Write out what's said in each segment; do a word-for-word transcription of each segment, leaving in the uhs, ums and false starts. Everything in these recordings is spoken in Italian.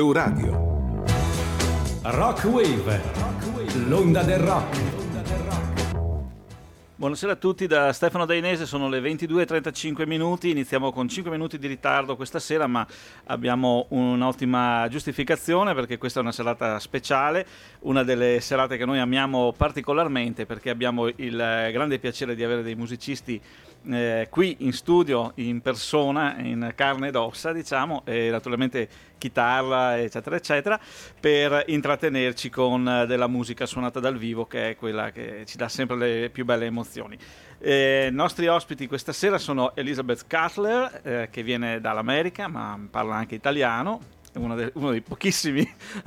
Flow Radio. Rock Wave, l'onda del rock. Buonasera a tutti da Stefano Dainese, sono le ventidue e trentacinque minuti, iniziamo con cinque minuti di ritardo questa sera, ma abbiamo un'ottima giustificazione perché questa è una serata speciale, una delle serate che noi amiamo particolarmente perché abbiamo il grande piacere di avere dei musicisti eh, qui in studio, in persona, in carne ed ossa, diciamo, e naturalmente chitarra, eccetera, eccetera, per intrattenerci con della musica suonata dal vivo, che è quella che ci dà sempre le più belle emozioni. I nostri ospiti questa sera sono Elizabeth Cutler, eh, che viene dall'America, ma parla anche italiano, è uno, de- uno dei pochissimi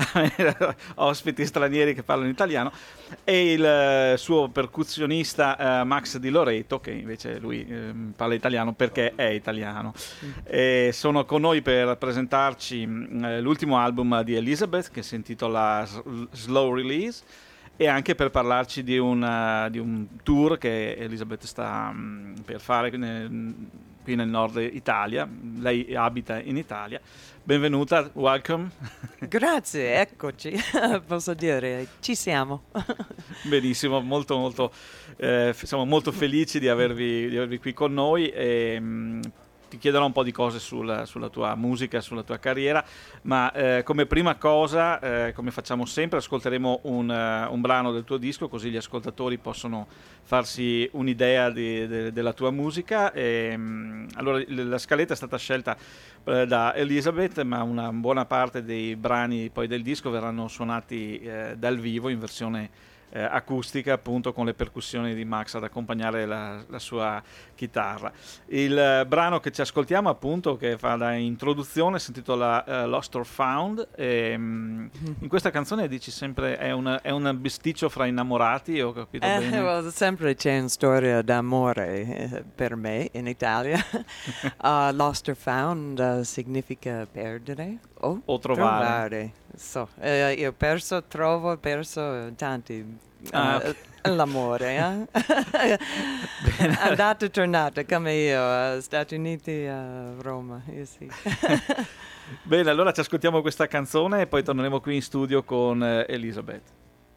ospiti stranieri che parlano italiano, e il uh, suo percussionista uh, Max Di Loreto, che invece lui uh, parla italiano perché è italiano. Mm. E sono con noi per presentarci uh, l'ultimo album di Elizabeth, che si intitola S- Slow Release, e anche per parlarci di un, uh, di un tour che Elizabeth sta um, per fare nel, qui nel nord Italia. Lei abita in Italia. Benvenuta, welcome. Grazie, eccoci, posso dire, ci siamo. Benissimo, molto molto, eh, siamo molto felici di avervi, di avervi qui con noi e mh, ti chiederò un po' di cose sul, sulla tua musica, sulla tua carriera, ma eh, come prima cosa, eh, come facciamo sempre, ascolteremo un, uh, un brano del tuo disco, così gli ascoltatori possono farsi un'idea di, de, della tua musica. E, mh, allora la scaletta è stata scelta eh, da Elizabeth, ma una buona parte dei brani poi del disco verranno suonati eh, dal vivo in versione Eh, acustica, appunto, con le percussioni di Max ad accompagnare la, la sua chitarra. Il eh, brano che ci ascoltiamo, appunto, che fa da introduzione, si intitola uh, Lost or Found, e, mh, in questa canzone dici sempre è, una, è un bisticcio fra innamorati, ho capito eh, bene? Well, sempre c'è una storia d'amore eh, per me in Italia. uh, Lost or Found uh, significa perdere o, o trovare, trovare. So, eh, io perso, trovo, perso tanti ah, uh, okay. L'amore, eh? Andata e tornata come io a Stati Uniti, a Roma, io sì. Bene, allora ci ascoltiamo questa canzone e poi torneremo qui in studio con eh, Elizabeth.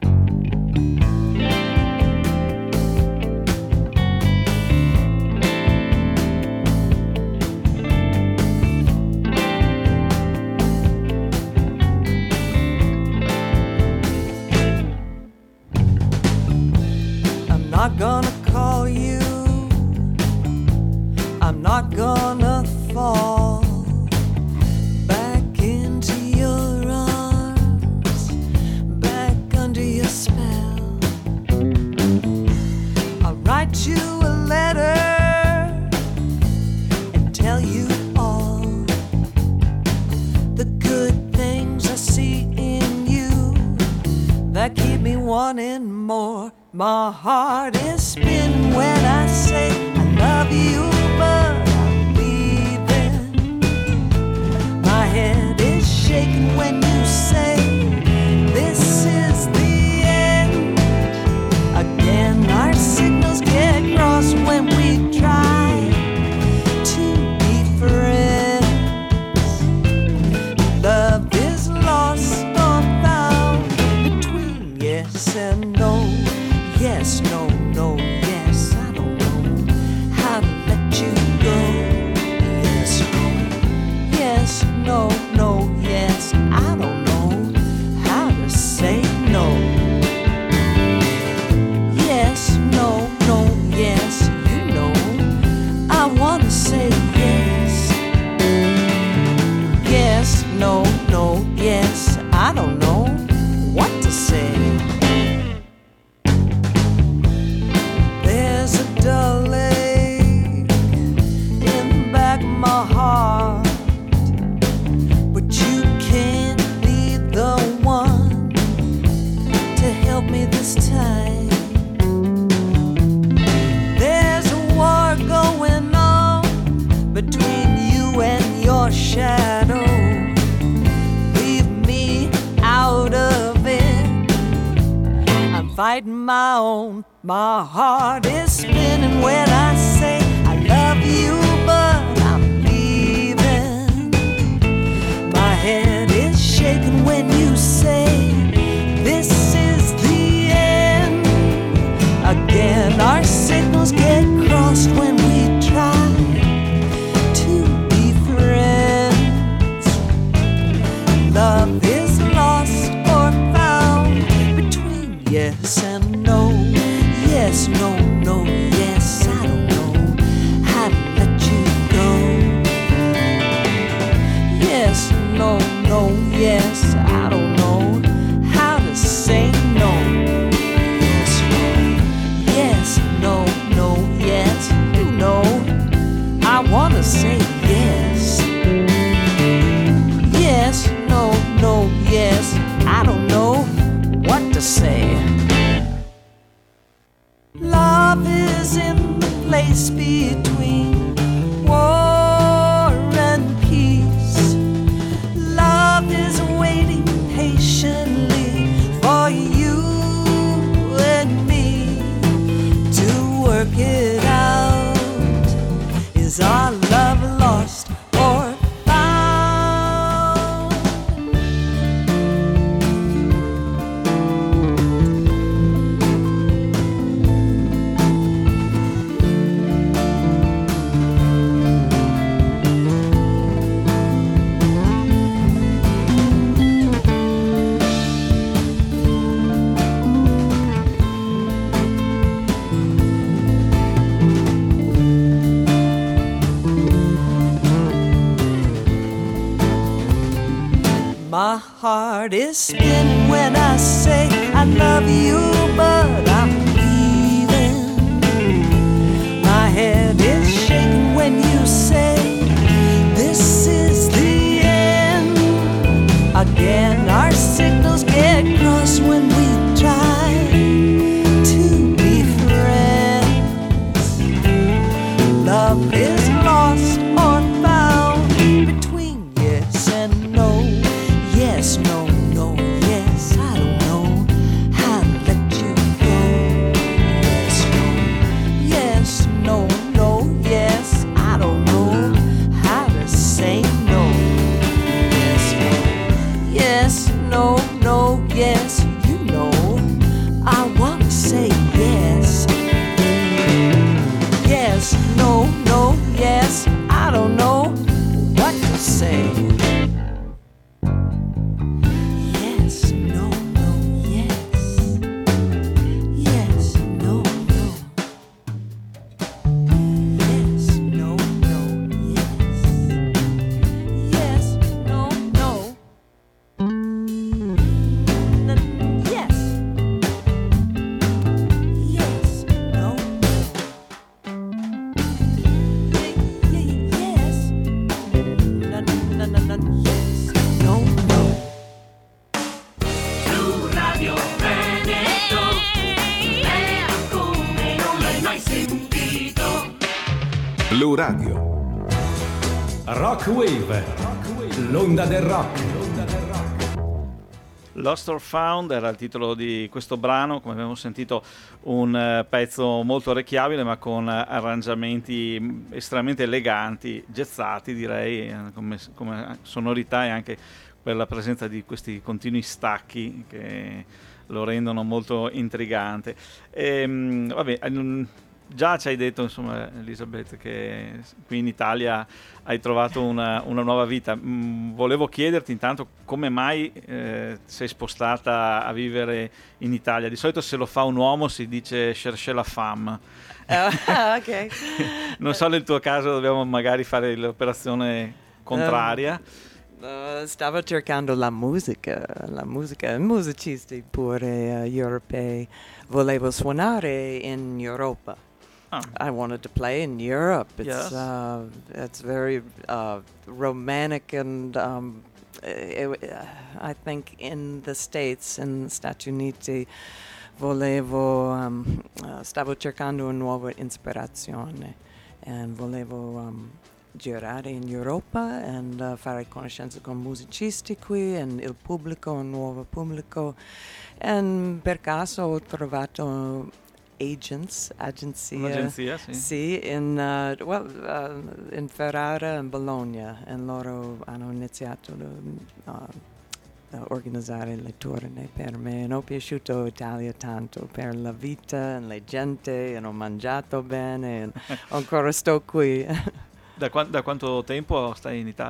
Not gonna call you, I'm not gonna fall back into your arms, back under your spell. I'll write you a letter and tell you all the good things I see in you that keep me wanting more. My heart is spinning when I say I love you, but I'm leaving. My head is shaking when you say this is the end. Again, our signals get crossed when we try to be friends. Love is lost or found between yes and no. Yes, no, no, yes, I don't know how to let you go. Yes, no, yes, no, no, yes, I don't know how to say no. Yes, no, no, yes, you know, I wanna say yes. Yes, no, no, yes, I don't know what to say. Dull ache in the back of my heart, but you can't be the one to help me this time. There's a war going on between you and your shadow. Leave me out of it, I'm fighting my own. My heart is spinning when I say I love you, but I'm leaving. My head is shaking yes and no. Yes, no, no, yes, I don't know how to let you go. Yes, no, no, yes, I don't know how to say no. Yes, no, yes, no, no, yes, you know I wanna say yes. Yes, no, no, yes, I don't know what to say. Love is in the place between war and peace. Love is waiting patiently for you and me to work it out. Is our love lost or found? My heart is spinning when I say I love you, but I'm leaving. My head is shaking when you say this is the end. Again, our signals get crossed when we try to be friends. Love is lost or found between yes and no. Yes, no, no, yes, I don't know how to let you go. Yes, no, yes, no, no, yes, I don't know how to say no. Yes, no, yes, no, no, yes, you know I wanna say yes. Yes, no, no, yes, I don't know what to say. Blu Radio. Rock Wave, l'onda del rock. Lost or Found era il titolo di questo brano, come abbiamo sentito un uh, pezzo molto orecchiabile ma con uh, arrangiamenti estremamente eleganti, jazzati direi, uh, come, come sonorità e anche per la presenza di questi continui stacchi che lo rendono molto intrigante. E, um, vabbè, um, già ci hai detto, insomma, Elisabeth, che qui in Italia hai trovato una, una nuova vita. Mm, volevo chiederti intanto come mai eh, sei spostata a vivere in Italia. Di solito se lo fa un uomo si dice chercher la femme. Oh, ok. Non so nel tuo caso dobbiamo magari fare l'operazione contraria. Um, uh, stavo cercando la musica, la musica, musicisti pure uh, europei. Volevo suonare in Europa. Oh. I wanted to play in Europe. It's Yes. uh, it's very uh, romantic and um, it, uh, I think in the States, in the Stati Uniti, volevo um, uh, stavo cercando una nuova ispirazione e volevo um, girare in Europa e uh, fare conoscenza con musicisti qui e il pubblico, un nuovo pubblico. E per caso ho trovato agents, agenzie, Un'agenzia, sì. sì, in, uh, well, uh, in Ferrara e Bologna, e loro hanno iniziato uh, a organizzare le tournée per me. Non è piaciuto Italia tanto per la vita e la gente, e ho mangiato bene, e ancora sto qui. Da, qua- da quanto tempo stai in Italia?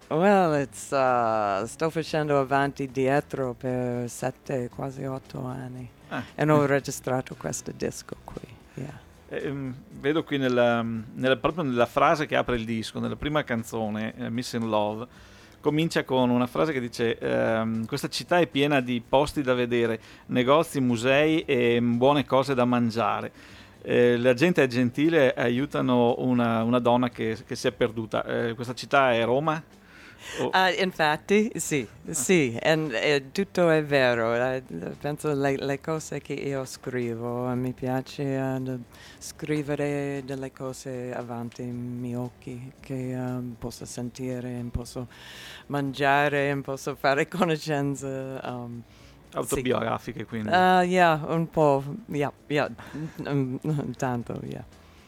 Well, it's uh, sto facendo avanti dietro per sette, quasi otto anni. Ah. E ho registrato questo disco qui. Yeah. Eh, vedo qui nella, nella, proprio nella frase che apre il disco, nella prima canzone, eh, Missing Love, comincia con una frase che dice ehm, questa città è piena di posti da vedere, negozi, musei e buone cose da mangiare. Eh, la gente è gentile, aiutano una, una donna che, che si è perduta. Eh, questa città è Roma? Oh. Uh, infatti, sì, sì, e, e tutto è vero. Eh, penso le, le cose che io scrivo, eh, mi piace uh, scrivere delle cose avanti i miei occhi che uh, posso sentire, posso mangiare, posso fare conoscenze. Um, Autobiografiche, sì. quindi. Uh, yeah, un po', yeah, yeah, um, tanto, yeah.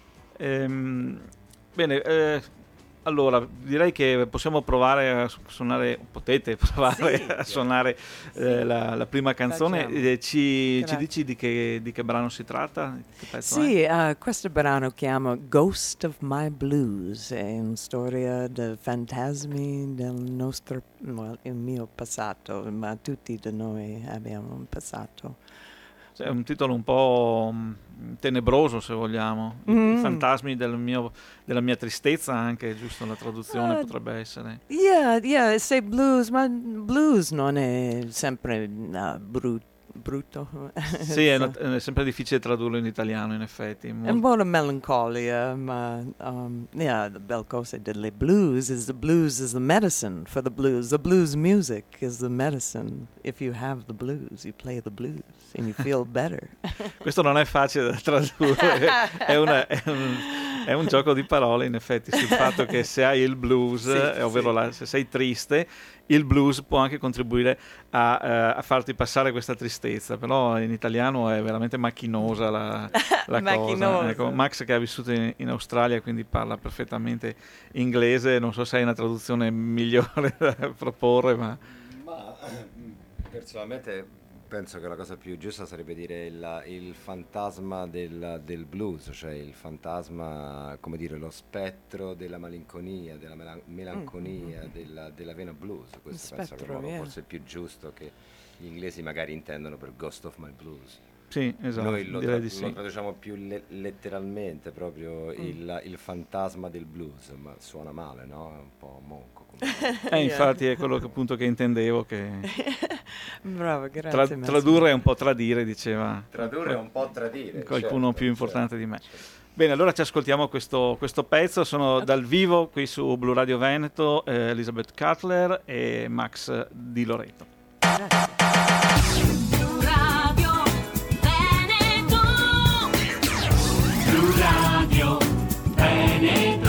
Ehm, bene, eh, allora direi che possiamo provare a suonare, potete provare Sì. a suonare eh, la, la prima canzone. Eh, ci, ci Grazie. dici di che, di che brano si tratta? Che pezzo Sì, è? uh, questo brano chiama Ghost of My Blues, è una storia di fantasmi del nostro, well, il mio passato, ma tutti di noi abbiamo un passato. È un titolo un po' mh, tenebroso, se vogliamo. Mm. I fantasmi del mio, della mia tristezza, anche, giusto? La traduzione Uh, potrebbe essere. Yeah, yeah, se blues, ma blues non è sempre uh, brut- brutto. Sì, è, not- è sempre difficile tradurlo in italiano, in effetti. È Molto- un po' di melancolia, ma um, yeah, the belle cose delle blues is the blues is the medicine for the blues. The blues music is the medicine. If you have the blues, you play the blues and you feel better. Questo non è facile da tradurre, è, una- è un, è un gioco di parole, in effetti, sul fatto che se hai il blues, Sì, eh, ovvero sì. la- se sei triste, il blues può anche contribuire a, eh, a farti passare questa tristezza, però in italiano è veramente macchinosa la, la cosa. Macchinosa. Ecco, Max, che ha vissuto in, in Australia, quindi parla perfettamente inglese, non so se hai una traduzione migliore da proporre, ma... Ma personalmente penso che la cosa più giusta sarebbe dire il, il fantasma del, del blues, cioè il fantasma, come dire, lo spettro della malinconia, della mela- melanconia, Mm. della, della vena blues. Questo Il penso che è il spettro, modo yeah. forse più giusto che gli inglesi magari intendono per Ghost of My Blues. Sì, esatto, Noi lo, direi tra- di sì. lo traduciamo più le- letteralmente, proprio Mm. il, il fantasma del blues, ma suona male, no? È un po' monco. come- Eh, infatti è quello che, appunto, che intendevo, che Bravo, grazie. tra- Massimo. tradurre è un po' tradire, diceva Tradurre è un po' tradire. qualcuno certo, più importante certo, di me. certo. Bene, allora ci ascoltiamo questo, questo pezzo. Sono dal vivo qui su Blu Radio Veneto, eh, Elizabeth Cutler e Max Di Loreto. Blu Radio Veneto. Blu Radio Veneto.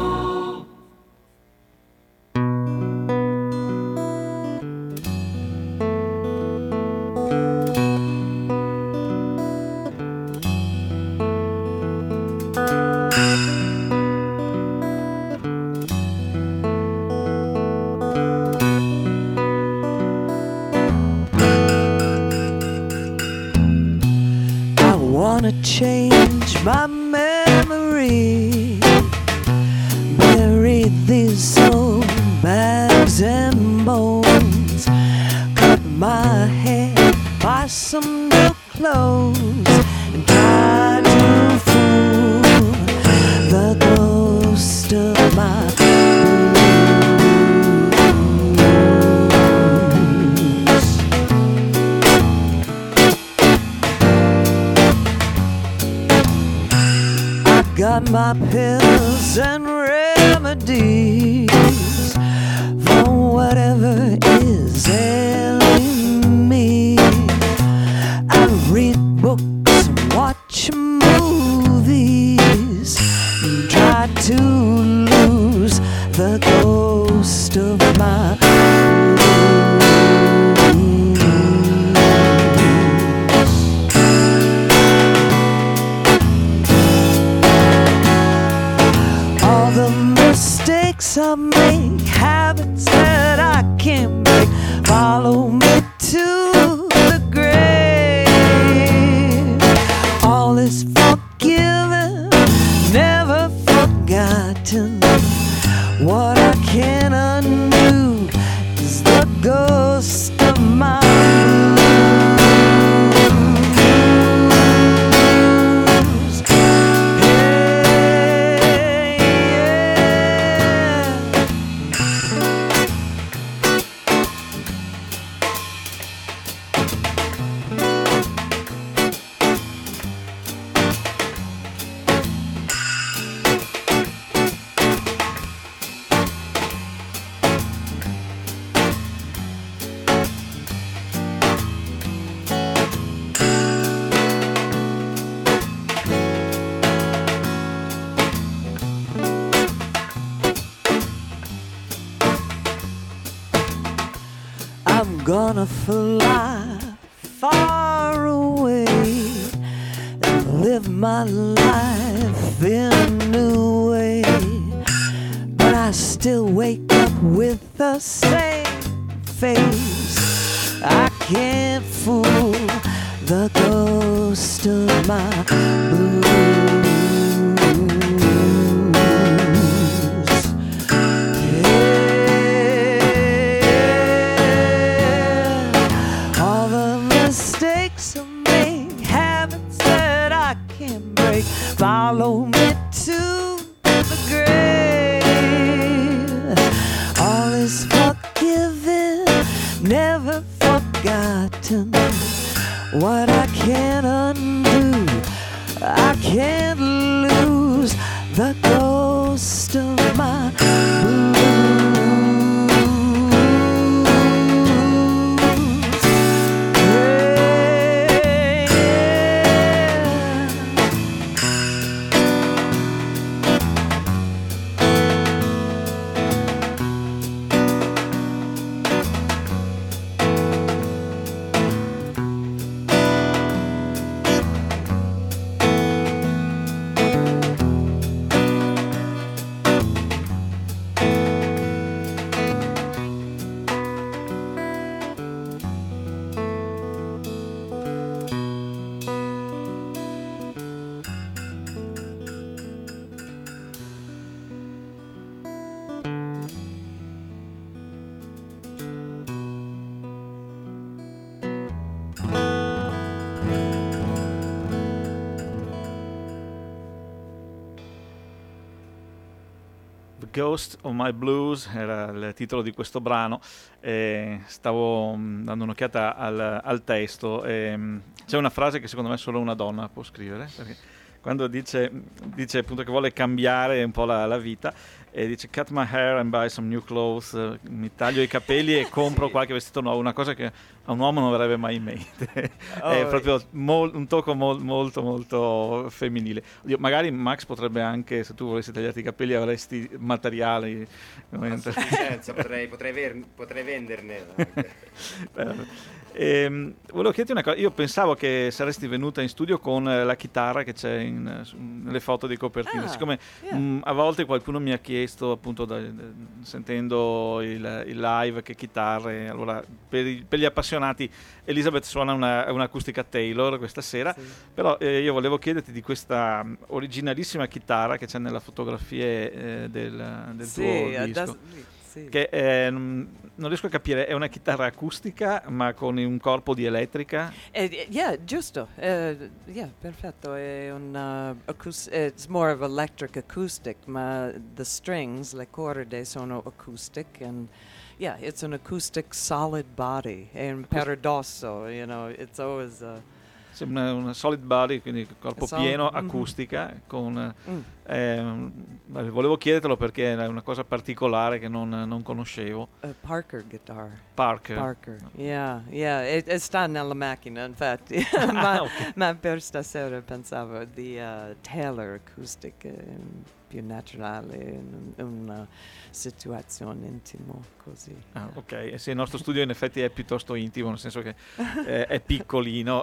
I wanna change my memory, bury these old bags and bones, cut my hair, buy some new clothes, and try to fool the ghost of my got my pills and remedies for whatever is ailing me. I read books, watch movies, try to lose the ghost of my all the mistakes I make, habits that I can't break, follow wanna fly far away and live my life in a new way. But I still wake up with the same face. I can't fool the ghost of my blues. Yeah. All the mistakes I make, habits that I can't break, follow me to the grave. All is forgiven, never forgotten. What I can't undo, I can't lose the ghost of my blues. Ghost of My Blues era il titolo di questo brano. E stavo mh, dando un'occhiata al, al testo e mh, c'è una frase che secondo me solo una donna può scrivere, perché quando dice, dice appunto che vuole cambiare un po' la, la vita e dice cut my hair and buy some new clothes, uh, mi taglio i capelli e compro sì. qualche vestito nuovo, una cosa che a un uomo non verrebbe mai in mente. Oh, è proprio mol, un tocco mol, molto molto femminile. Oddio, magari Max potrebbe anche, se tu volessi tagliarti i capelli avresti materiali. Senza, potrei, potrei, ver, potrei venderne anche. Ehm, volevo chiederti una cosa, io pensavo che saresti venuta in studio con la chitarra che c'è in, su, nelle foto di copertina, ah, siccome yeah. mh, a volte qualcuno mi ha chiesto appunto da, da, sentendo il, il live che chitarre, allora per, i, per gli appassionati Elizabeth suona una, un'acustica Taylor questa sera, sì. però eh, io volevo chiederti di questa originalissima chitarra che c'è nelle fotografie eh, del, del sì, tuo disco. Sì. Che eh, non riesco a capire, è una chitarra acustica ma con un corpo di elettrica? Eh, yeah, giusto, uh, yeah, perfetto, è un uh, acous- it's more of electric acoustic, ma the strings, le corde sono acoustic, and yeah, it's an acoustic solid body, è un paradosso, you know, it's always uh, una, una solid body, quindi corpo solid, pieno, mm-hmm. acustica, con, mm. eh, volevo chiedertelo perché è una cosa particolare che non, non conoscevo. A Parker guitar. Parker. Parker, yeah, yeah, e, e sta nella macchina, infatti, ma, ah, okay. ma per stasera pensavo di uh, Taylor acoustic, eh, più naturale, in una situazione intima così. Ah, ok, e sì, il nostro studio in effetti è piuttosto intimo, nel senso che eh, è piccolino.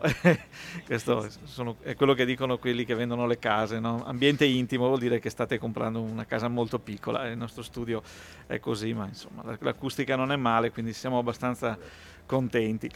Questo sono, è quello che dicono quelli che vendono le case, no? Ambiente intimo vuol dire che state comprando una casa molto piccola, il nostro studio è così, ma insomma l'acustica non è male, quindi siamo abbastanza contenti.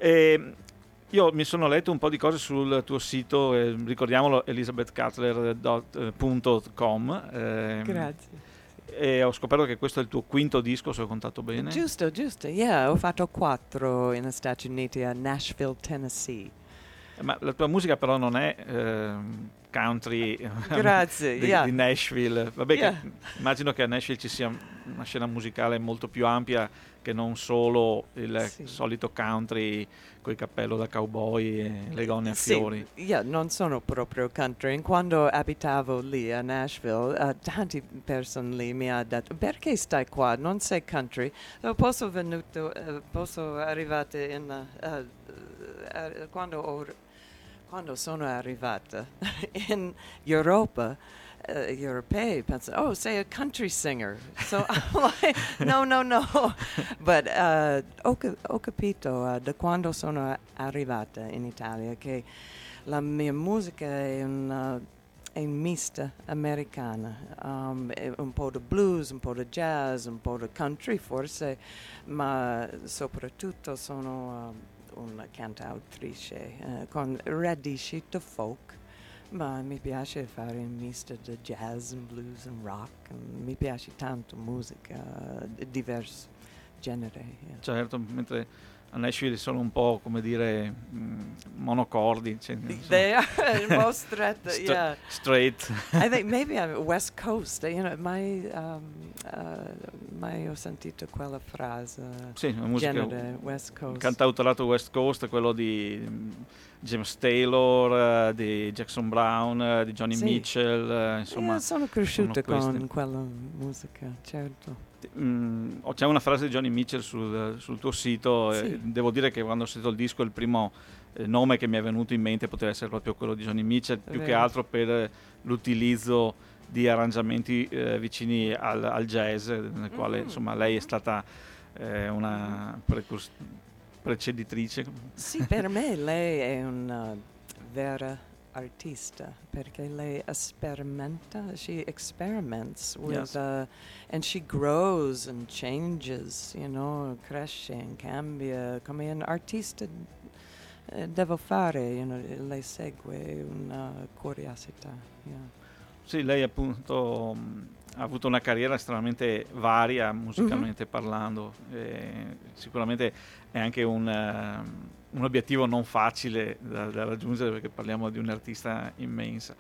E io mi sono letto un po' di cose sul tuo sito, eh, ricordiamolo, elizabeth cutler punto com. Eh, Grazie. E ho scoperto che questo è il tuo quinto disco, se ho contato bene. Giusto, giusto, yeah, ho fatto quattro negli Stati Uniti, a Nashville, Tennessee. Ma la tua musica però non è eh, country Grazie, di, yeah. di Nashville. Vabbè, yeah. che, immagino che a Nashville ci sia una scena musicale molto più ampia che non solo il sì. solito country coi cappello da cowboy e le gonne a sì, fiori. Yeah, non sono proprio country. Quando abitavo lì a Nashville, uh, tante persone lì mi hanno detto perché stai qua, non sei country. Uh, posso venuto, uh, posso arrivare in uh, uh, uh, quando ho quando sono arrivata in Europa, uh, europei pensano, oh, sei a country singer. So I'm like, no, no, no. But uh, ho, ca- ho capito uh, da quando sono arrivata in Italia che la mia musica è una è mista americana, um, è un po' di blues, un po' di jazz, un po' di country forse, ma soprattutto sono uh, una cantautrice uh, con radici di folk, ma mi piace fare un misto di jazz, and blues e rock, and mi piace tanto musica di diversi generi. Yeah. Certo, mentre a Nashville sono un po', come dire, mh, monocordi. Cioè, They are most straight, Stra- yeah. straight. I think maybe I'm West Coast. You know, mai, um, uh, mai ho sentito quella frase. Sì, la musica, genere West Coast. il cantautorato West Coast, quello di mh, James Taylor, uh, di Jackson Brown, uh, di Johnny Sì. Mitchell, uh, insomma. Io sono cresciuta sono queste. con quella musica, certo. Mm, c'è una frase di Johnny Mitchell sul, sul tuo sito, Sì. e devo dire che quando ho sentito il disco il primo eh, nome che mi è venuto in mente poteva essere proprio quello di Johnny Mitchell, più Vero. che altro per eh, l'utilizzo di arrangiamenti eh, vicini al, al jazz, nel quale Mhm. insomma lei è stata eh, una precurs- preceditrice. Sì, per me lei è una vera artista perché lei sperimenta, she experiments with, Yes. uh, and she grows and changes, you know, cresce, cambia, come un artista eh, deve fare, you know, lei segue una curiosità. Yeah. Sì, lei appunto mh, ha avuto una carriera estremamente varia musicalmente parlando, e sicuramente è anche un, eh, un obiettivo non facile da, da raggiungere perché parliamo di un'artista immensa.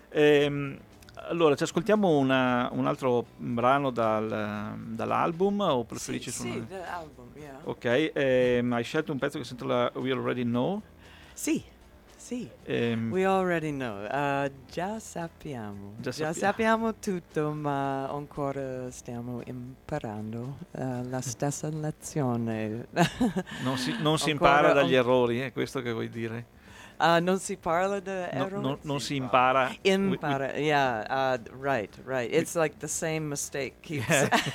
Ehm, allora, ci ascoltiamo una- un altro brano dal- dall'album o preferisci Sì, suonare? sì, l'album, yeah. Ok, ehm, hai scelto un pezzo che si intitola We Already Know. Sì, sì. ehm, We already know. Uh, già sappiamo. Già Già, sappi- sappiamo tutto, ma ancora stiamo imparando uh, la stessa lezione. non si, non si Ancora impara dagli un- errori, è questo che vuoi dire? Uh, non si parla di No- errori? non- non si impara. we- we- Impara, yeah, uh, right, right. It's like the same mistake keeps.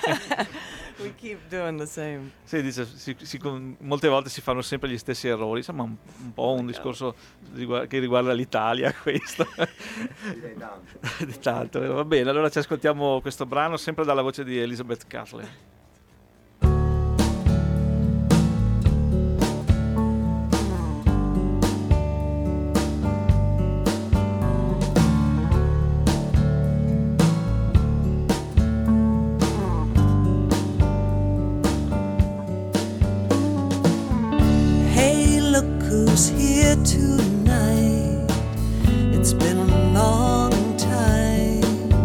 We keep doing the same. Sì, dice, si- si- con- molte volte si fanno sempre gli stessi errori, insomma un, un po' un discorso rigu- che riguarda l'Italia questo. Direi tanto. Di tanto, va bene, allora ci ascoltiamo questo brano sempre dalla voce di Elizabeth Cutler. Hey, look who's here tonight. It's been a long time.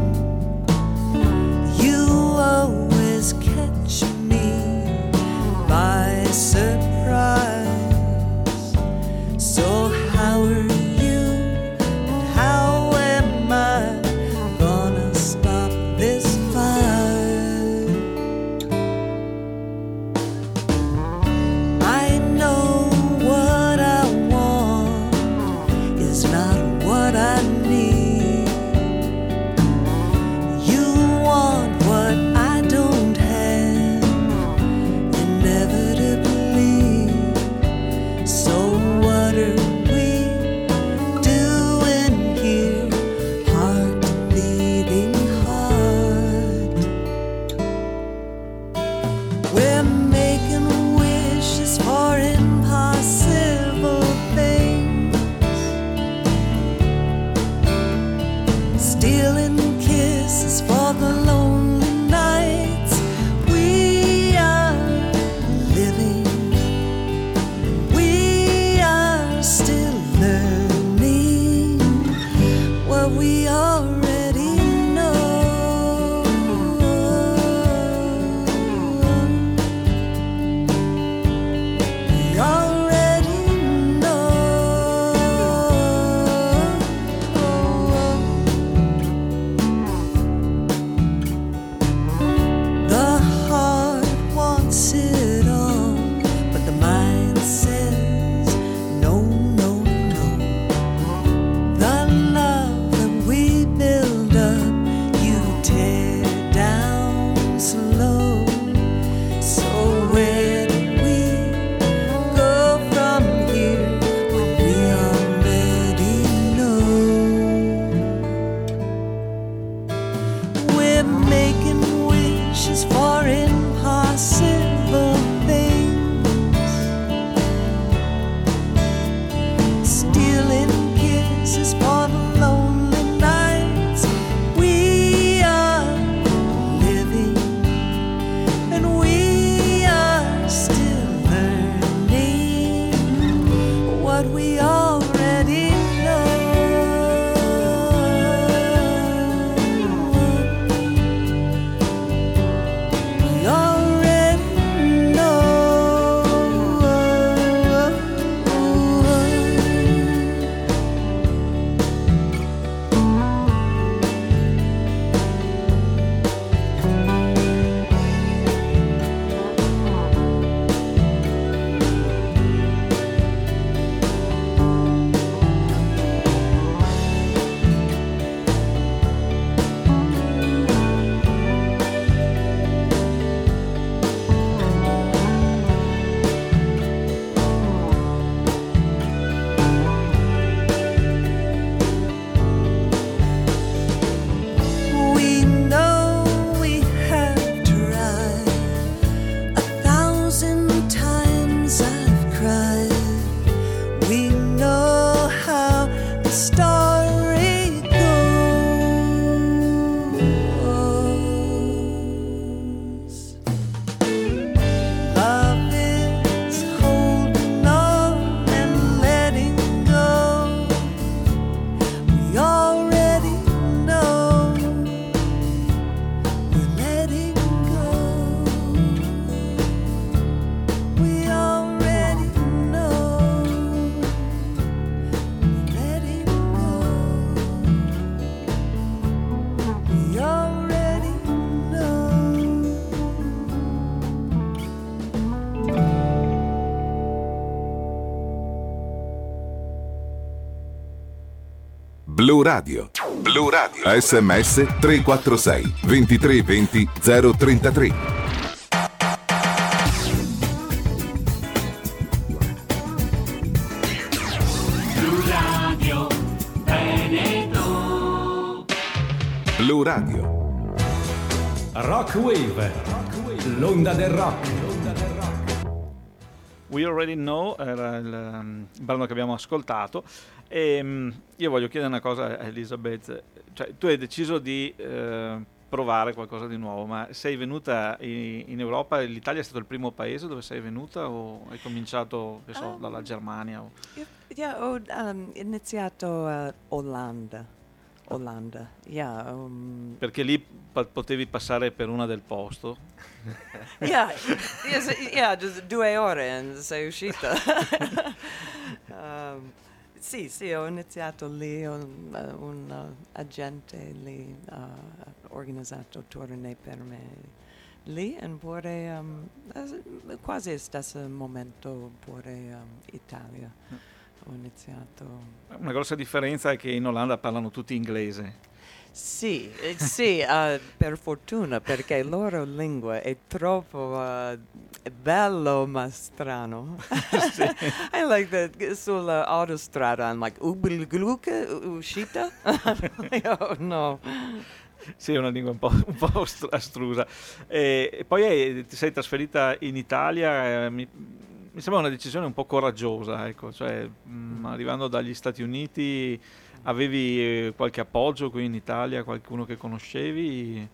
You always catch me by surprise. So how are you and how am I gonna stop this fight? I know what I want. know how the story goes. Love is holding on and letting go. We already know we're letting go. We already know we're letting go. We already know. Blu Radio. Blu Radio. S M S tre quattro sei ventitré venti zero trentatré. Blu Radio Veneto. Blu Radio. Rock Wave, l'onda del rock. We Already Know era il, um, il brano che abbiamo ascoltato e um, io voglio chiedere una cosa a Elisabeth, cioè tu hai deciso di eh, provare qualcosa di nuovo, ma sei venuta in, in Europa, l'Italia è stato il primo paese dove sei venuta o hai cominciato, che so, Um, dalla Germania? O... Yeah, ho um, iniziato a Olanda. Olanda, yeah. Um, Perché lì pa- potevi passare per una del posto. yeah, yes, yeah, just due ore e sei uscita. um, sì, sì, ho iniziato lì, un, uh, un uh, agente lì ha organizzato tournée per me lì e poi um, eh, quasi allo stesso momento pure um, Italia. Ho iniziato. Una grossa differenza è che in Olanda parlano tutti inglese. Sì, eh, sì, uh, per fortuna, perché la loro lingua è troppo uh, bello ma strano. I like that sull'autostrada, I'm like, ubelgluke, uscita? Oh, no. Sì, è una lingua un po', un po' astru- astrusa. E, e poi hai- ti sei trasferita in Italia, eh, mi, mi sembra una decisione un po' coraggiosa, ecco, cioè mh, arrivando dagli Stati Uniti avevi eh, qualche appoggio qui in Italia, qualcuno che conoscevi?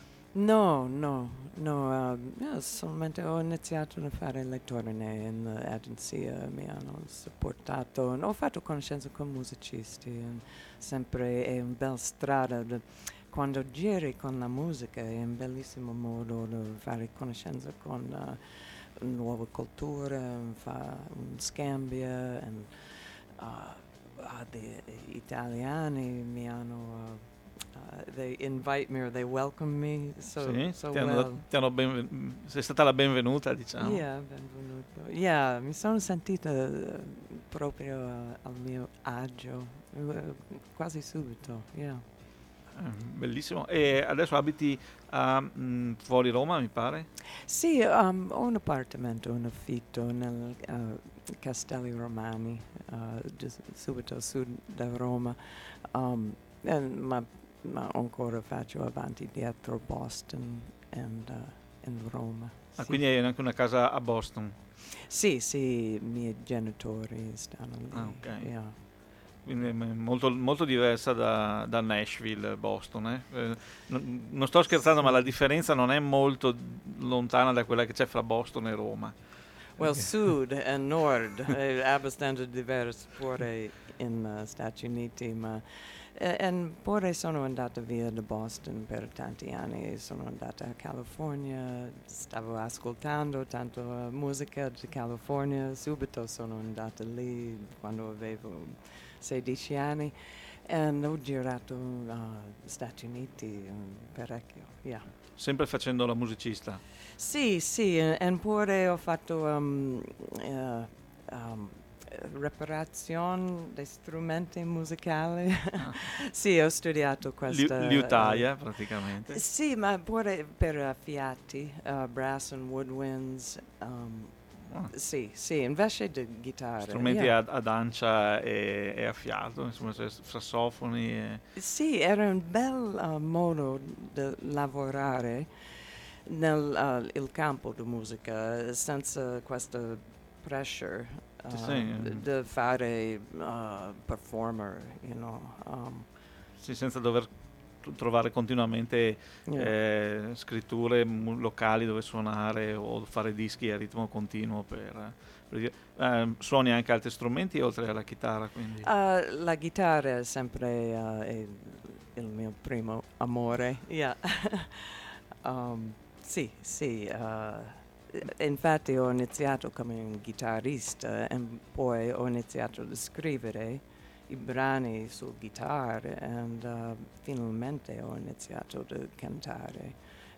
No, no, no, uh, no, solamente ho iniziato a fare le tournée in l'agenzia, mi hanno supportato, ho fatto conoscenza con musicisti, e sempre è una bella strada, de- quando giri con la musica è un bellissimo modo di fare conoscenza con uh, nuove culture, fa un scambio, e uh, uh, the italiani mi hanno... Uh, Uh, they invite me or they welcome me so, Sì? so Ti hanno, well. ti hanno benven- sei stata la benvenuta, diciamo. Yeah, benvenuto. Yeah, mi sono sentita uh, proprio uh, al mio agio, uh, quasi subito, yeah. Eh, bellissimo. E adesso abiti a, mh, fuori Roma, mi pare? Sì, um, ho un appartamento, un affitto nel uh, Castelli Romani, uh, giusto subito a sud da Roma, um, e- ma, ma ancora faccio avanti e dietro Boston e uh, in Roma. Ah, Sì. quindi hai anche una casa a Boston. Sì, sì, i miei genitori stanno lì. Ah, ok. Yeah. Quindi è m- molto, molto diversa da, da Nashville, Boston. Eh? Eh, non, non sto scherzando, ma la differenza non è molto lontana da quella che c'è fra Boston e Roma. Well, sud e nord è abbastanza diverso pure in uh, Stati Uniti, ma e e poi sono andata via da Boston per tanti anni, sono andata a California, stavo ascoltando tanto uh, musica di California, subito sono andata lì quando avevo sedici anni e ho girato uh, Stati Uniti um, parecchio, yeah. Sempre facendo la musicista. Sì, sì, e e poi ho fatto um, uh, um, reparazione dei strumenti musicali. Sì, ho studiato Liu- questa... liutaia, praticamente. Sì, ma pure per uh, fiati, uh, brass and woodwinds. Um, Ah. Sì, sì, invece di chitarra. Strumenti yeah. ad, ad ancia e, e a fiato, insomma, cioè sassofoni. E... Sì, era un bel uh, modo di lavorare nel uh, il campo di musica senza questa pressure uh, sì. d- d- fare uh, performer, you know. Um, Sì, senza dover t- trovare continuamente Yeah. eh, scritture mu- locali dove suonare o fare dischi a ritmo continuo per, per dire- eh, suoni anche altri strumenti oltre alla chitarra, quindi Uh, la chitarra è sempre uh, è il mio primo amore. Yeah. um, sì, sì. Uh, infatti ho iniziato come un chitarrista e poi ho iniziato a scrivere i brani su chitarra e uh, finalmente ho iniziato a cantare.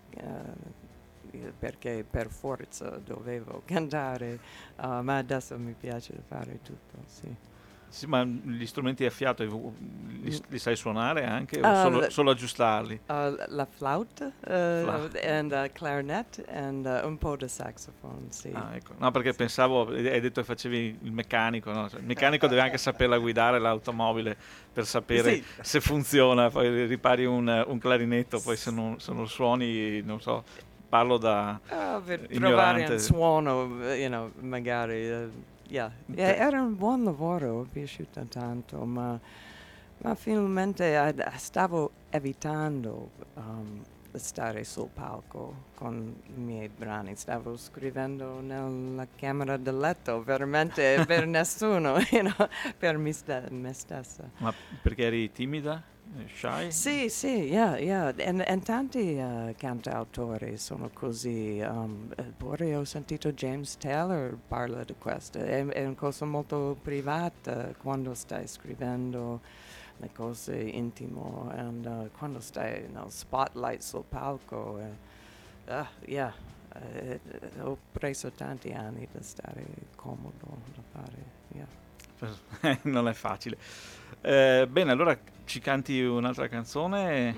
Uh, perché per forza dovevo cantare, uh, ma adesso mi piace fare tutto, sì. sì, ma gli strumenti a fiato li, li sai suonare anche o Uh, solo, l- solo aggiustarli? Uh, la flauta uh, Flauta. and uh, clarinet and uh, un po' di saxophone, sì. Ah, ecco. No, perché pensavo, hai detto che facevi il meccanico, no? Cioè, il meccanico deve anche saperla guidare l'automobile per sapere Sì. se funziona, poi ripari un, un clarinetto, poi se non, se non suoni, non so, parlo da Ah, per trovare ignorante. un suono, uh, you know, magari, uh, yeah. Yeah, era un buon lavoro, mi è piaciuto tanto, ma, ma finalmente uh, stavo evitando um, stare sul palco con i miei brani, stavo scrivendo nella camera da letto, veramente per nessuno, you know, per me, sta- me stessa. Ma perché eri timida? Eh, Shy? Sì, sì, yeah, yeah. E, e tanti uh, cantautori sono così. Um, eh, pure ho sentito James Taylor parla di questo. È, è una cosa molto privata quando stai scrivendo le cose intime e uh, quando stai nel spotlight sul palco. Uh, uh, yeah. Eh, eh, ho preso tanti anni da stare comodo da fare. Yeah. Non è facile. Eh, bene, allora ci canti un'altra canzone?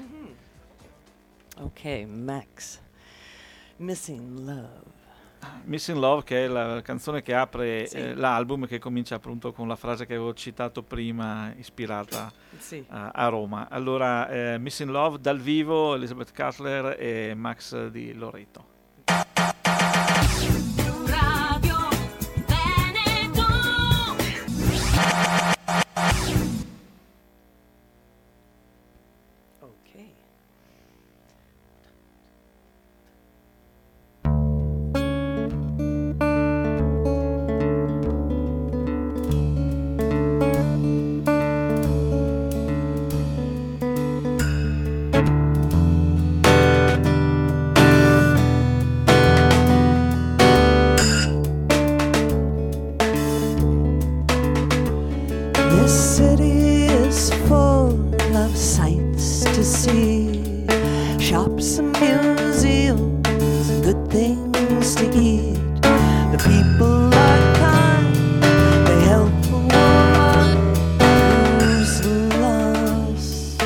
Ok, Max. Missing Love. Missing Love, che è la canzone che apre Sì. eh, l'album, che comincia appunto con la frase che avevo citato prima, ispirata Sì. a, a Roma. Allora, eh, Missing Love dal vivo, Elizabeth Cutler e Max di Loreto. Radio Veneto. Ok. This city is full of sights to see, shops and museums, and good things to eat. The people are kind, they help a woman who's lost.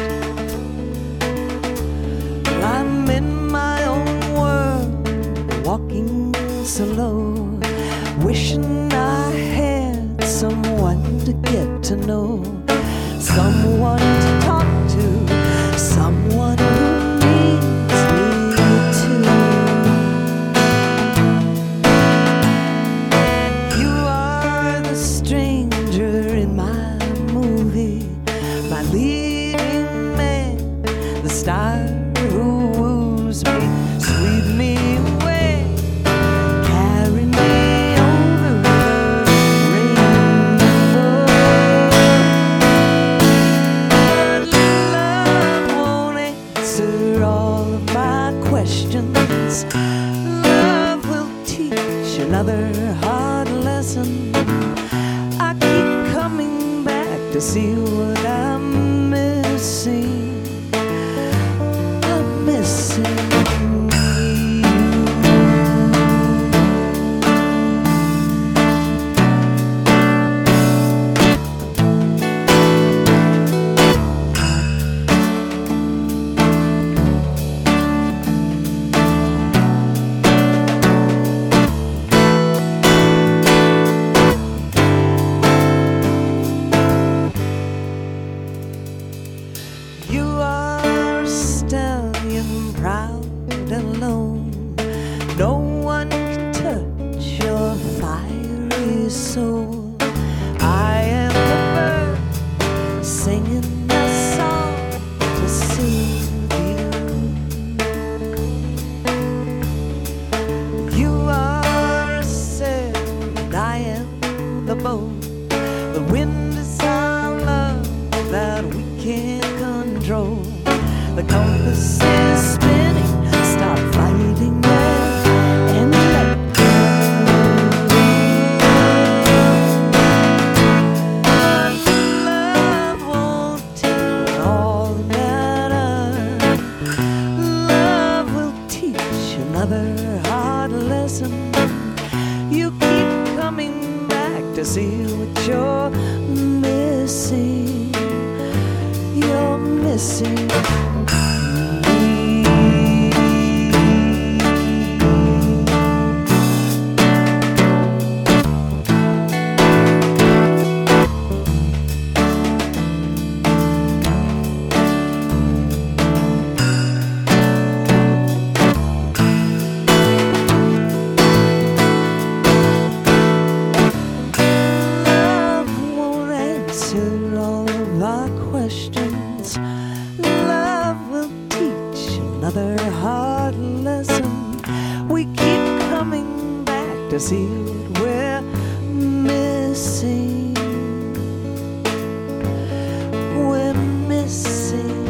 Well, I'm in my own world, walking slow, wishing I had someone to get to know, someone to talk to, someone who needs me too. You are the stranger in my movie, my leading man, the star who woos me, sweep me away, carry me over the rainbow. But love won't answer all of my questions. Love will teach another hard lesson. I keep coming back to see what I'm missing. I'm missing you. compass is spinning. Stop fighting it and let go. Love won't take all that matter. Love will teach another hard lesson. You keep coming back to see what you're missing. You're missing to see what we're missing. We're missing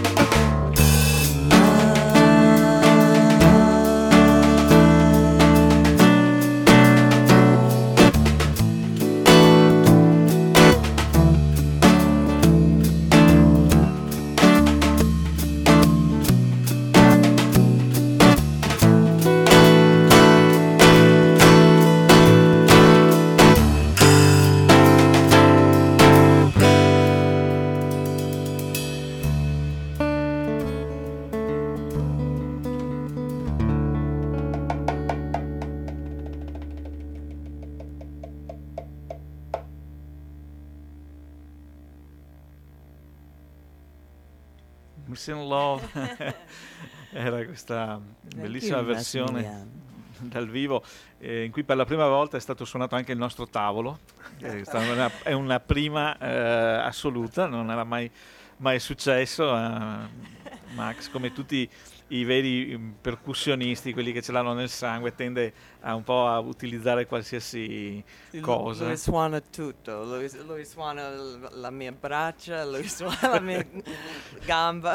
Missing Love. Era questa bellissima versione dal vivo eh, in cui per la prima volta è stato suonato anche il nostro tavolo. È, stata una, è una prima eh, assoluta, non era mai, mai successo. eh, Max, come tutti i veri percussionisti, quelli che ce l'hanno nel sangue, tende a un po' a utilizzare qualsiasi cosa. Lui suona tutto, lui, lui suona la mia braccia, lui suona la mia gamba.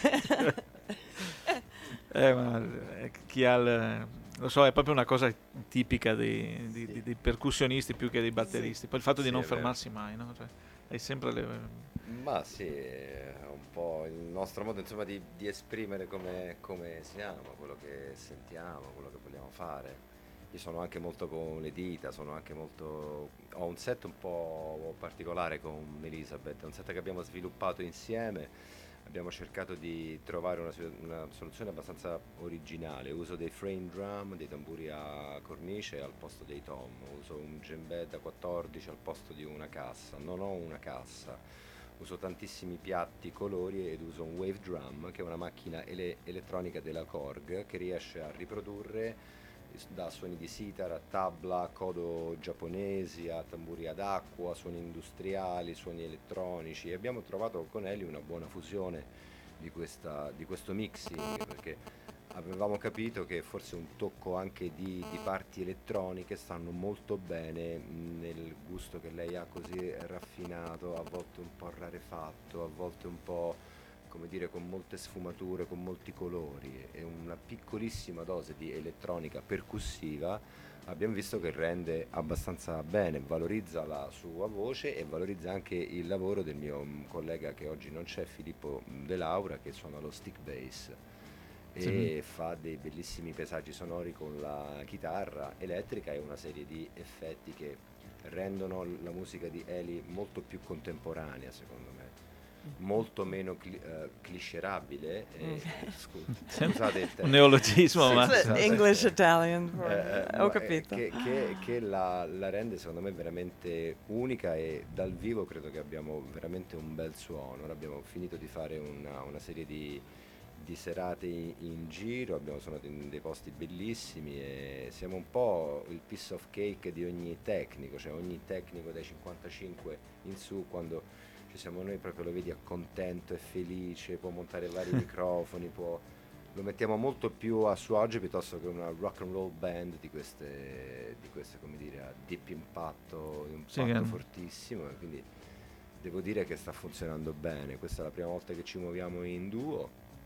eh, ma, eh, chi ha il, lo so, è proprio una cosa tipica dei, di, di, dei percussionisti più che dei batteristi. Poi il fatto di Sì, non è vero. fermarsi mai, no? Cioè, hai sempre le... Ma sì, è un po' il nostro modo insomma di, di esprimere come, come siamo, quello che sentiamo, quello che vogliamo fare. Io sono anche molto con le dita, sono anche molto... ho un set un po' particolare con Elisabeth, è un set che abbiamo sviluppato insieme. Abbiamo cercato di trovare una, una soluzione abbastanza originale. Uso dei frame drum, dei tamburi a cornice al posto dei tom. Uso un djembe da quattordici al posto di una cassa. Non ho una cassa. Uso tantissimi piatti, colori ed uso un wave drum, che è una macchina ele- elettronica della Korg che riesce a riprodurre da suoni di sitar a tabla, codo giapponesi, a tamburi ad acqua, suoni industriali, suoni elettronici, e abbiamo trovato con Eli una buona fusione di, questa, di questo mixing, perché avevamo capito che forse un tocco anche di, di parti elettroniche stanno molto bene nel gusto che lei ha, così raffinato, a volte un po' rarefatto, a volte un po', come dire, con molte sfumature, con molti colori, e una piccolissima dose di elettronica percussiva abbiamo visto che rende abbastanza bene, valorizza la sua voce e valorizza anche il lavoro del mio collega che oggi non c'è, Filippo De Laura, che suona lo stick bass e Sì. fa dei bellissimi paesaggi sonori con la chitarra elettrica e una serie di effetti che rendono la musica di Eli molto più contemporanea, secondo me. Molto meno cli- uh, cliscerabile, eh, scu- scusate il un termine. neologismo, Sì, ma sì, sì. English Italian, Eh, eh, ho ma, capito. eh, che, che, che la, la rende secondo me veramente unica, e dal vivo credo che abbiamo veramente un bel suono. Ora abbiamo finito di fare una, una serie di, di serate in, in giro, abbiamo suonato in dei posti bellissimi e siamo un po' il piece of cake di ogni tecnico, cioè ogni tecnico dai cinquantacinque in su, quando ci siamo noi proprio lo vedi accontento e felice, può montare vari microfoni, può, lo mettiamo molto più a suo agio piuttosto che una rock and roll band di queste, di queste come dire, a deep impatto, impatto Sì, che- fortissimo, e quindi devo dire che sta funzionando bene. Questa è la prima volta che ci muoviamo in duo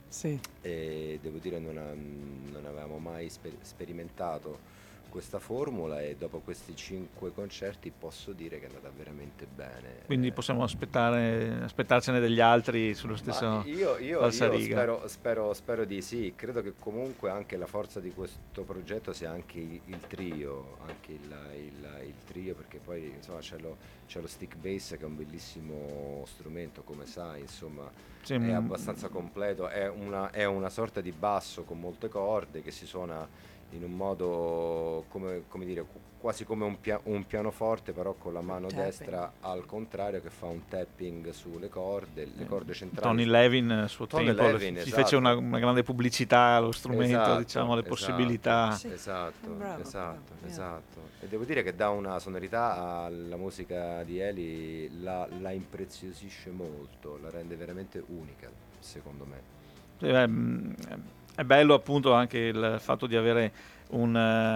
sì. E devo dire non, ha- non avevamo mai sper- sperimentato questa formula, e dopo questi cinque concerti posso dire che è andata veramente bene. Quindi Eh, possiamo aspettare, aspettarcene degli altri sullo ma stesso io, io- io falsariga. spero, spero, spero di sì. Credo che comunque anche la forza di questo progetto sia anche il, il trio, anche il, il- il trio, perché poi insomma c'è lo, c'è lo stick bass che è un bellissimo strumento, come sai, insomma Sì, è mm, abbastanza completo, è una, è una sorta di basso con molte corde che si suona in un modo come, come dire qu- quasi come un, pia- un pianoforte, però con la mano Tapping. destra al contrario, che fa un tapping sulle corde, le corde centrali. Tony Levin a suo Tony tempo Levin, ci esatto. fece una, una grande pubblicità allo strumento, Esatto, diciamo, le esatto. possibilità. Sì. Esatto, Bravo, esatto, bravo, esatto. E devo dire che dà una sonorità alla musica di Eli, la, la impreziosisce molto, la rende veramente unica, secondo me. Sì, beh, mh, è bello appunto anche il fatto di avere un,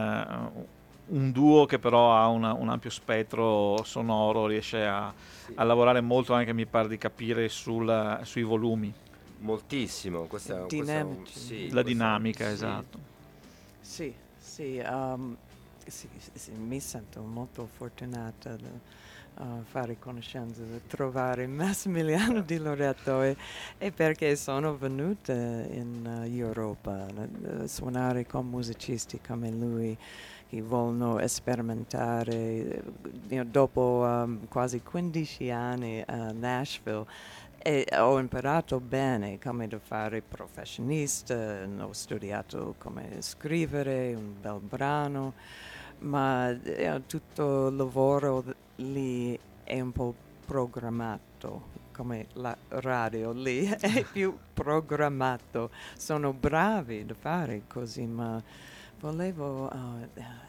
eh, un duo che però ha una- un ampio spettro sonoro, riesce a, Sì. a lavorare molto anche, mi pare di capire, sul- sui volumi, Moltissimo, questa, questa è un- Dinamici. sì, la questa- dinamica, sì. esatto. Sì, sì, um, sì, sì, mi sento molto fortunata di uh, fare conoscenza, di trovare Massimiliano Di Loreto, e, e perché sono venuta in uh, Europa a suonare con musicisti come lui che vogliono sperimentare. eh, you know, dopo um, quasi quindici anni a Nashville, e ho imparato bene come da fare professionista, ho studiato come scrivere un bel brano, ma eh, tutto il lavoro d- lì è un po' programmato, come la radio lì è più programmato. Sono bravi da fare così, ma volevo uh,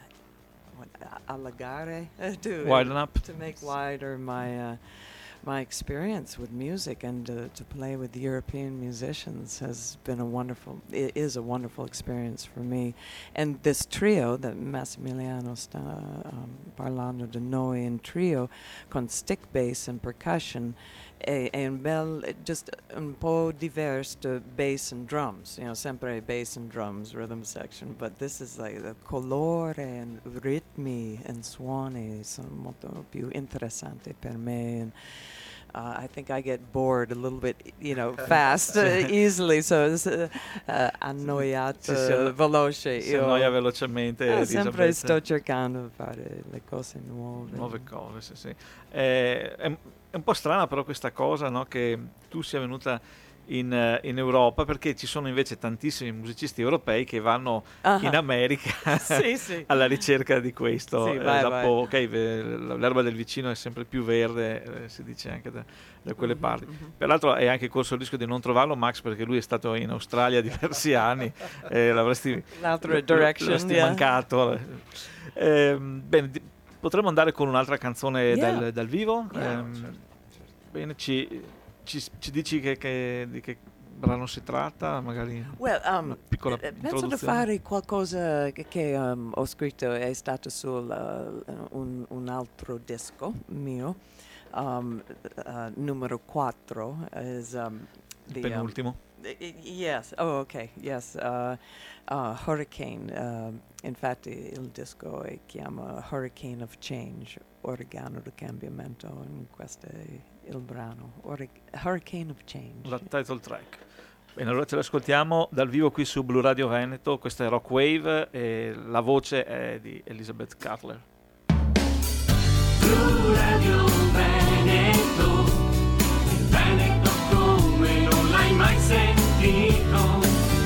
uh, allargare, uh, to, Widen up. to make wider my uh, my experience with music, and uh, to play with European musicians has been a wonderful, it is a wonderful experience for me. And this trio that Massimiliano sta um, parlando di noi in trio, con stick bass and percussion, è, è un bel, just un po' diverso da bass and drums, you know, sempre bass and drums, rhythm section, but this is like the colore and ritmi and suoni sono molto più interessanti per me. And, Uh, I think I get bored a little bit, you know, fast, uh, easily, so it's uh, uh, annoiato, Sì, si anno- veloce. Si Io annoia velocemente. eh, sempre Elisabeth. sto cercando di fare le cose nuove. Nuove cose, sì, sì. Eh, è, è un po' strana però questa cosa, no? Che tu sia venuta in, eh, in Europa, perché ci sono invece tantissimi musicisti europei che vanno Ah. in America Sì, sì. alla ricerca di questo. Sì, Eh, vai, dopo, vai. ok, ve- l'erba del vicino è sempre più verde, eh, si dice anche da, da quelle Mhm, parti. mhm. Peraltro hai anche corso il rischio di non trovarlo, Max, perché lui è stato in Australia diversi anni, eh, l'avresti, L'altra l- direction, l'avresti yeah. mancato. Ehm, bene, di- potremmo andare con un'altra canzone Yeah. dal, dal vivo? Yeah. Ehm, Certo, certo. Bene, ci, ci, ci dici che, che- di che brano si tratta? Magari Well, um, una piccola eh, penso di introduzione. fare qualcosa che, che, um, ho scritto, è stato su un, un altro disco mio, um, uh, numero quattro, is um, Il the, um, penultimo. I- I- Yes, oh ok, yes, uh, uh, Hurricane, uh, infatti il disco è chiama Hurricane of Change, Uragano di cambiamento, in questo è il brano, Uri- Hurricane of Change. La title track. Bene, allora ce l'ascoltiamo dal vivo qui su Blu Radio Veneto, questa è Rock Wave e la voce è di Elizabeth Cutler. Blu Radio Veneto, il Veneto come non l'hai mai sentito.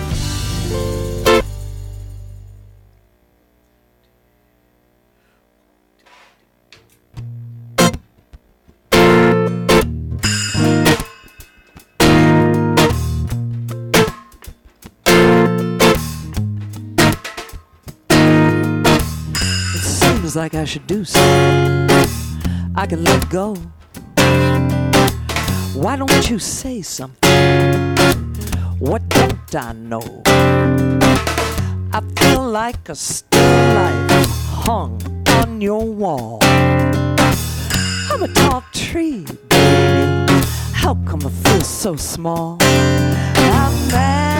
It seems like I should do something. I can let go. Why don't you say something? What don't I know? I feel like a still life hung on your wall. I'm a tall tree, baby. How come I feel so small? I'm mad.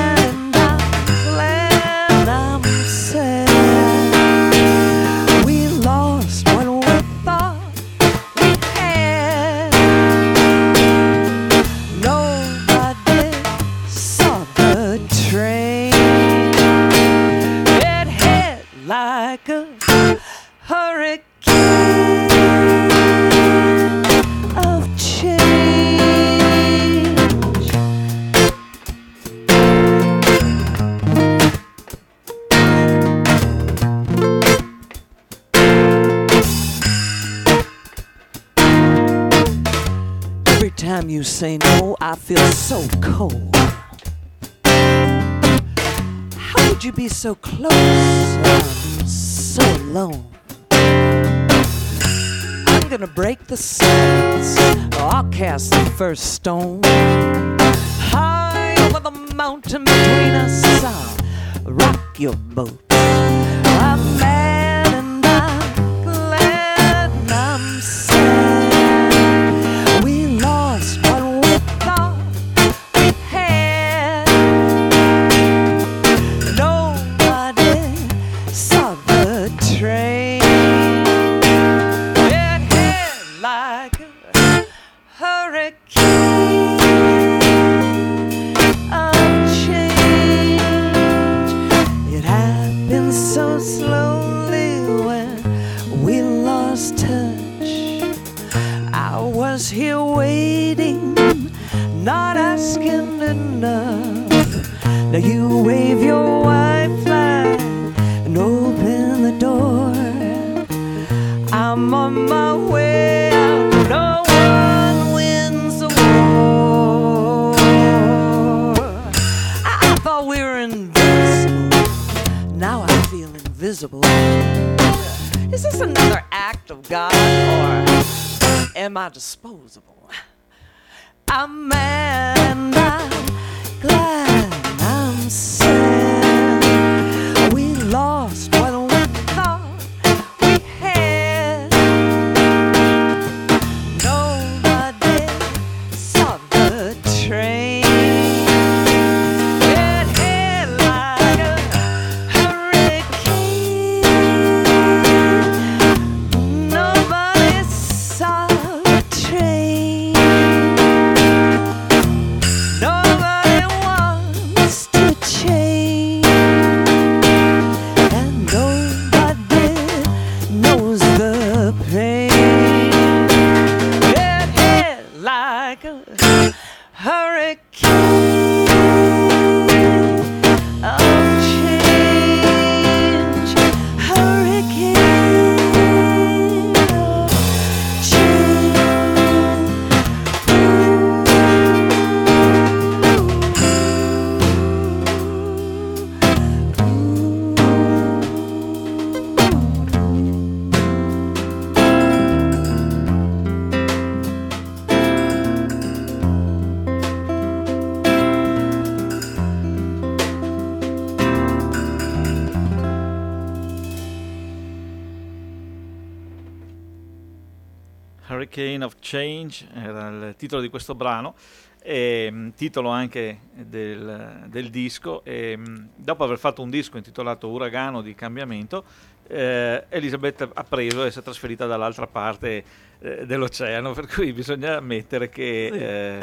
time you say no, I feel so cold. How would you be so close and I'm so alone? I'm gonna break the silence, I'll cast the first stone. High over the mountain between us, I'll rock your boat. I'm mad and I'm glad and I'm sad. We lost what we thought we had. Nobody saw the train. It hit like a hurricane of change. It happened so slowly when we lost touch. I was here waiting, not asking enough. Now you wave your white flag and open the door. I'm on my way out. No one wins the war. I, I thought we were invincible. Now I feel invisible. Is this another act of God or am I disposable? I'm mad and I'm glad and I'm sad. We lost what we thought we had. Nobody saw the train. It hit like a hurricane. Nobody saw the train. Nobody wants to change, and nobody knows the pain. It hit like a hurricane of change, hurricane of change. Hurricane of Change era il titolo di questo brano, e mh, titolo anche del, del disco. E, mh, dopo aver fatto un disco intitolato Uragano di cambiamento, eh, Elisabeth ha preso e si è trasferita dall'altra parte eh, dell'oceano, per cui bisogna ammettere che eh,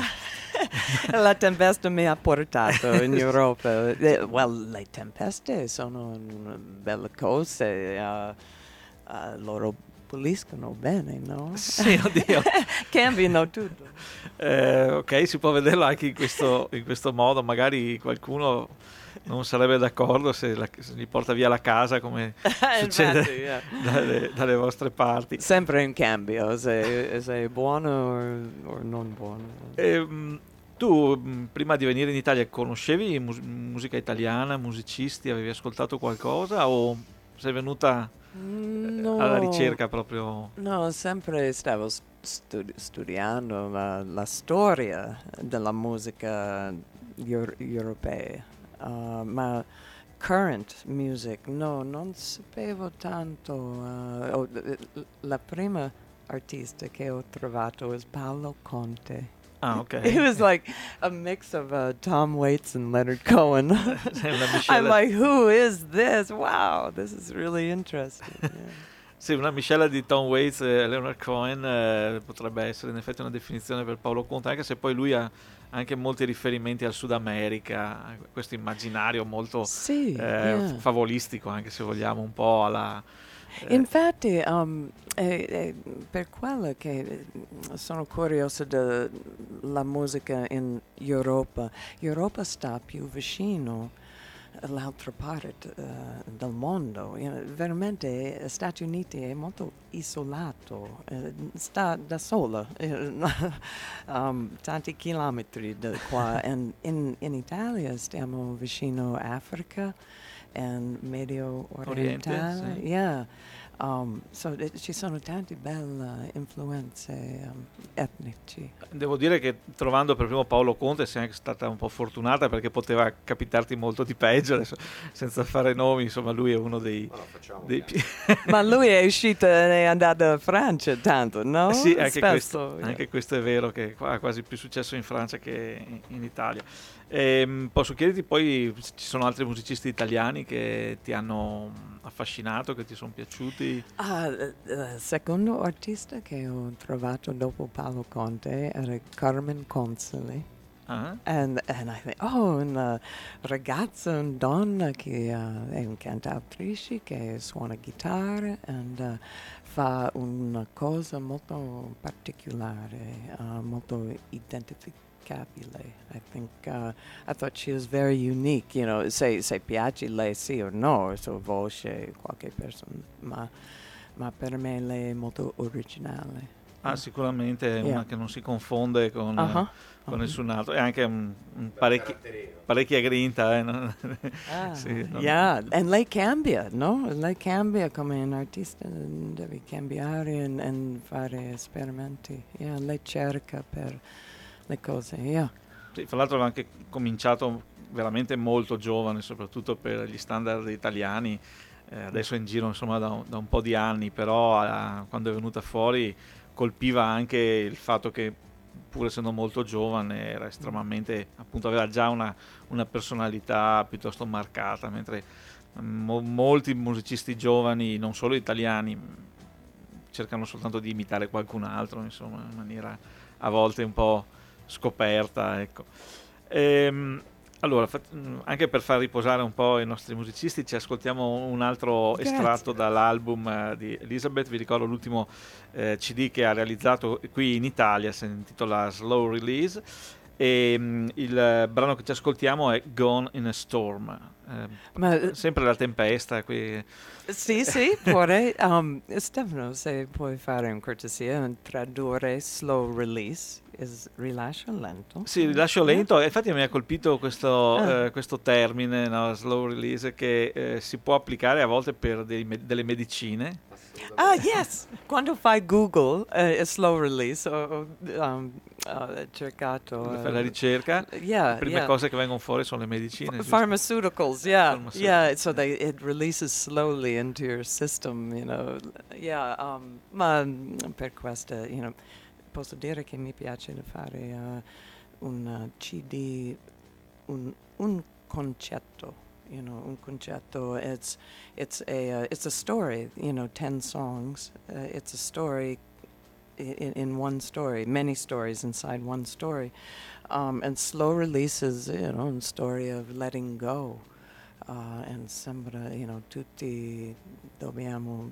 La tempesta mi ha portato in Europa. Eh, well, le tempeste sono belle cose, uh, uh, loro puliscono bene, no? sì, oddio. Cambiano tutto. Eh, ok, si può vederlo anche in questo, in questo modo. Magari qualcuno non sarebbe d'accordo se, la, se gli porta via la casa, come succede Infatti, yeah. dalle, dalle vostre parti. Sempre in cambio, se, se è buono o, o non buono. E, mh, tu mh, prima di venire in Italia conoscevi mus- musica italiana, musicisti, avevi ascoltato qualcosa o sei venuta No. alla ricerca proprio? No, sempre stavo studi- studiando la, la storia della musica euro- europea, uh, ma current music, no, non sapevo tanto. Uh, oh, la prima artista che ho trovato è Paolo Conte. Ah, ok. It was like a mix of uh, Tom Waits and Leonard Cohen. Sei una I'm miscela, like, who is this? Wow, this is really interesting. Yeah. sì, una miscela di Tom Waits e Leonard Cohen eh, potrebbe essere in effetti una definizione per Paolo Conte, anche se poi lui ha anche molti riferimenti al Sud America, questo immaginario molto Sì, eh, yeah. favolistico, anche se vogliamo, un po' alla... eh, Infatti, um, eh, eh, per quello che eh, sono curiosa della musica in Europa, Europa sta più vicino l'altra parte uh, del mondo. You know, veramente gli Stati Uniti è molto isolato, eh, sta da sola, eh, um, tanti chilometri da qua. And in, in Italia stiamo vicino Africa e Medio Orientale. Oriente, sì. Yeah. Um, so, eh, ci sono tante belle influenze um, etnici. Devo dire che trovando per primo Paolo Conte sei anche stata un po' fortunata, perché poteva capitarti molto di peggio, adesso, senza fare nomi, insomma lui è uno dei... No, facciamo dei bene. Ma lui è uscito e è andato a Francia tanto, no? Sì, anche Spesso, questo, yeah. anche questo è vero, che ha quasi più successo in Francia che in, in Italia. Ehm, posso chiederti poi, ci sono altri musicisti italiani che ti hanno affascinato, che ti sono piaciuti? Ah, il secondo artista che ho trovato dopo Paolo Conte era Carmen Consoli. Ah, And, and I think, oh, una ragazza, una donna che uh, è un cantautrice, che suona chitarra e uh, fa una cosa molto particolare, uh, molto identificabile. I think uh, I thought she was very unique, you know, se, se piace lei sì o no, sua voce, qualche persona, ma, ma per me lei è molto originale. ah, sicuramente è Yeah. una che non si confonde con, Uh-huh. con Uh-huh. nessun altro, e anche un, un parecchi, parecchia grinta. Eh? non- Ah, sì, non- yeah, e lei cambia, no? Lei cambia come un artista, deve cambiare e fare esperimenti. Yeah, lei cerca per le cose, yeah. Sì, fra l'altro aveva anche cominciato veramente molto giovane, soprattutto per gli standard italiani. Eh, adesso è in giro insomma da un, da un po' di anni, però eh, quando è venuta fuori colpiva anche il fatto che, pur essendo molto giovane, era estremamente, appunto, aveva già una, una personalità piuttosto marcata, mentre mo- molti musicisti giovani, non solo italiani, cercano soltanto di imitare qualcun altro, insomma, in maniera a volte un po' scoperta, ecco. Ehm, allora, fa- anche per far riposare un po' i nostri musicisti, ci ascoltiamo un altro Grazie. estratto dall'album eh, di Elizabeth. Vi ricordo l'ultimo eh, C D che ha realizzato qui in Italia, si intitola Slow Release, e mh, il eh, brano che ci ascoltiamo è Gone in a Storm. Eh, Ma sempre la tempesta qui. sì, sì, pure. Um, Stefano, se puoi fare un cortesia, tradurre slow release, is rilascio lento. Sì, rilascio lento, e infatti mi ha colpito questo, Ah. eh, questo termine, no, slow release, che eh, si può applicare a volte per dei me- delle medicine. Ah, yes! Quando fai Google, eh, slow release, ho, ho, um, ho cercato... Per la eh, ricerca, yeah, le prime yeah. cose che vengono fuori sono le medicine. giusto? Pharmaceuticals, yeah, Pharmaceuticals. yeah. So they it releases slowly into your system, you know. Yeah, um, ma mm, per questo, you know, posso dire che mi piace fare uh, un uh, C D, un, un concetto, you know, un concetto. It's it's a uh, it's a story, you know, ten songs. Uh, it's a story. In, in one story, many stories inside one story. Um, and slow release is, you know, a story of letting go. Uh, and sembra, you know, tutti dobbiamo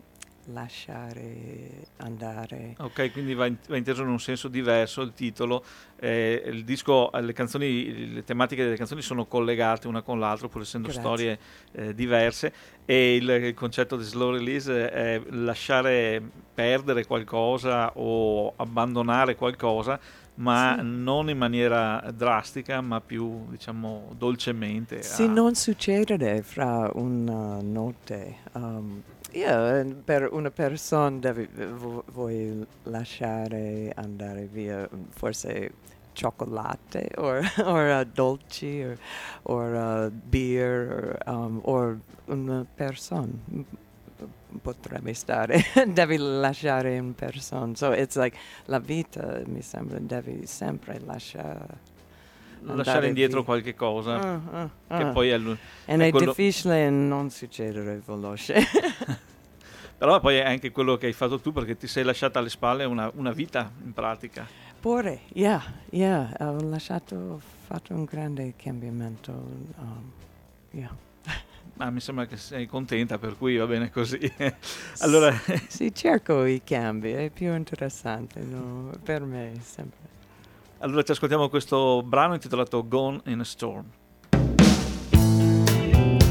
lasciare andare. Ok, quindi va, in- va inteso in un senso diverso il titolo. Eh, il disco, le canzoni, le tematiche delle canzoni sono collegate una con l'altra, pur essendo Grazie. storie eh, diverse, e il, il concetto di slow release è lasciare perdere qualcosa o abbandonare qualcosa, ma Sì. non in maniera drastica, ma più, diciamo, dolcemente. Se a- non succedere fra una notte, um, yeah, per una persona devi, vu- vuoi lasciare andare via forse cioccolate or or uh, dolci or or uh, beer or um, or una persona m- potrebbe stare devi lasciare una persona, so it's like la vita mi sembra devi sempre lasciare lasciare andare indietro via. qualche cosa, Ah, ah, che ah. poi è l'un- E è è quello- difficile non succedere veloce. Però poi è anche quello che hai fatto tu, perché ti sei lasciata alle spalle una, una vita in pratica. Pure, yeah, yeah, ho lasciato, ho fatto un grande cambiamento. Um, yeah. Ma mi sembra che sei contenta, per cui va bene così. Allora, Sì, cerco i cambi, è più interessante, no? Per me sempre. allora ci ascoltiamo questo brano intitolato Gone in a Storm.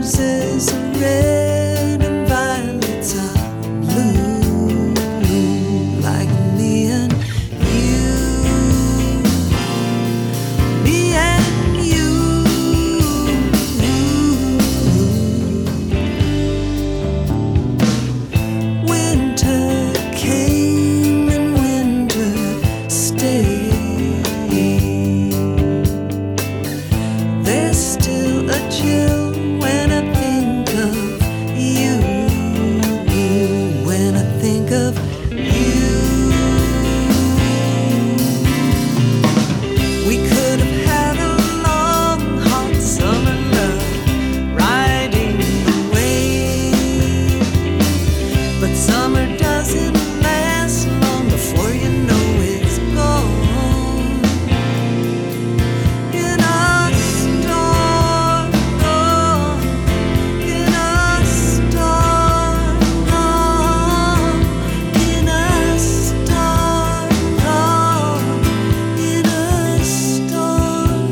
roses are red and violets are blue, like me and you, me and you. Winter came and winter stayed. There's still a chill when I think of you, when I think of you. We could have had a long, hot summer love riding the wave, but summer doesn't last long before you know it's gone. In a storm, in a storm, in a storm, in a storm.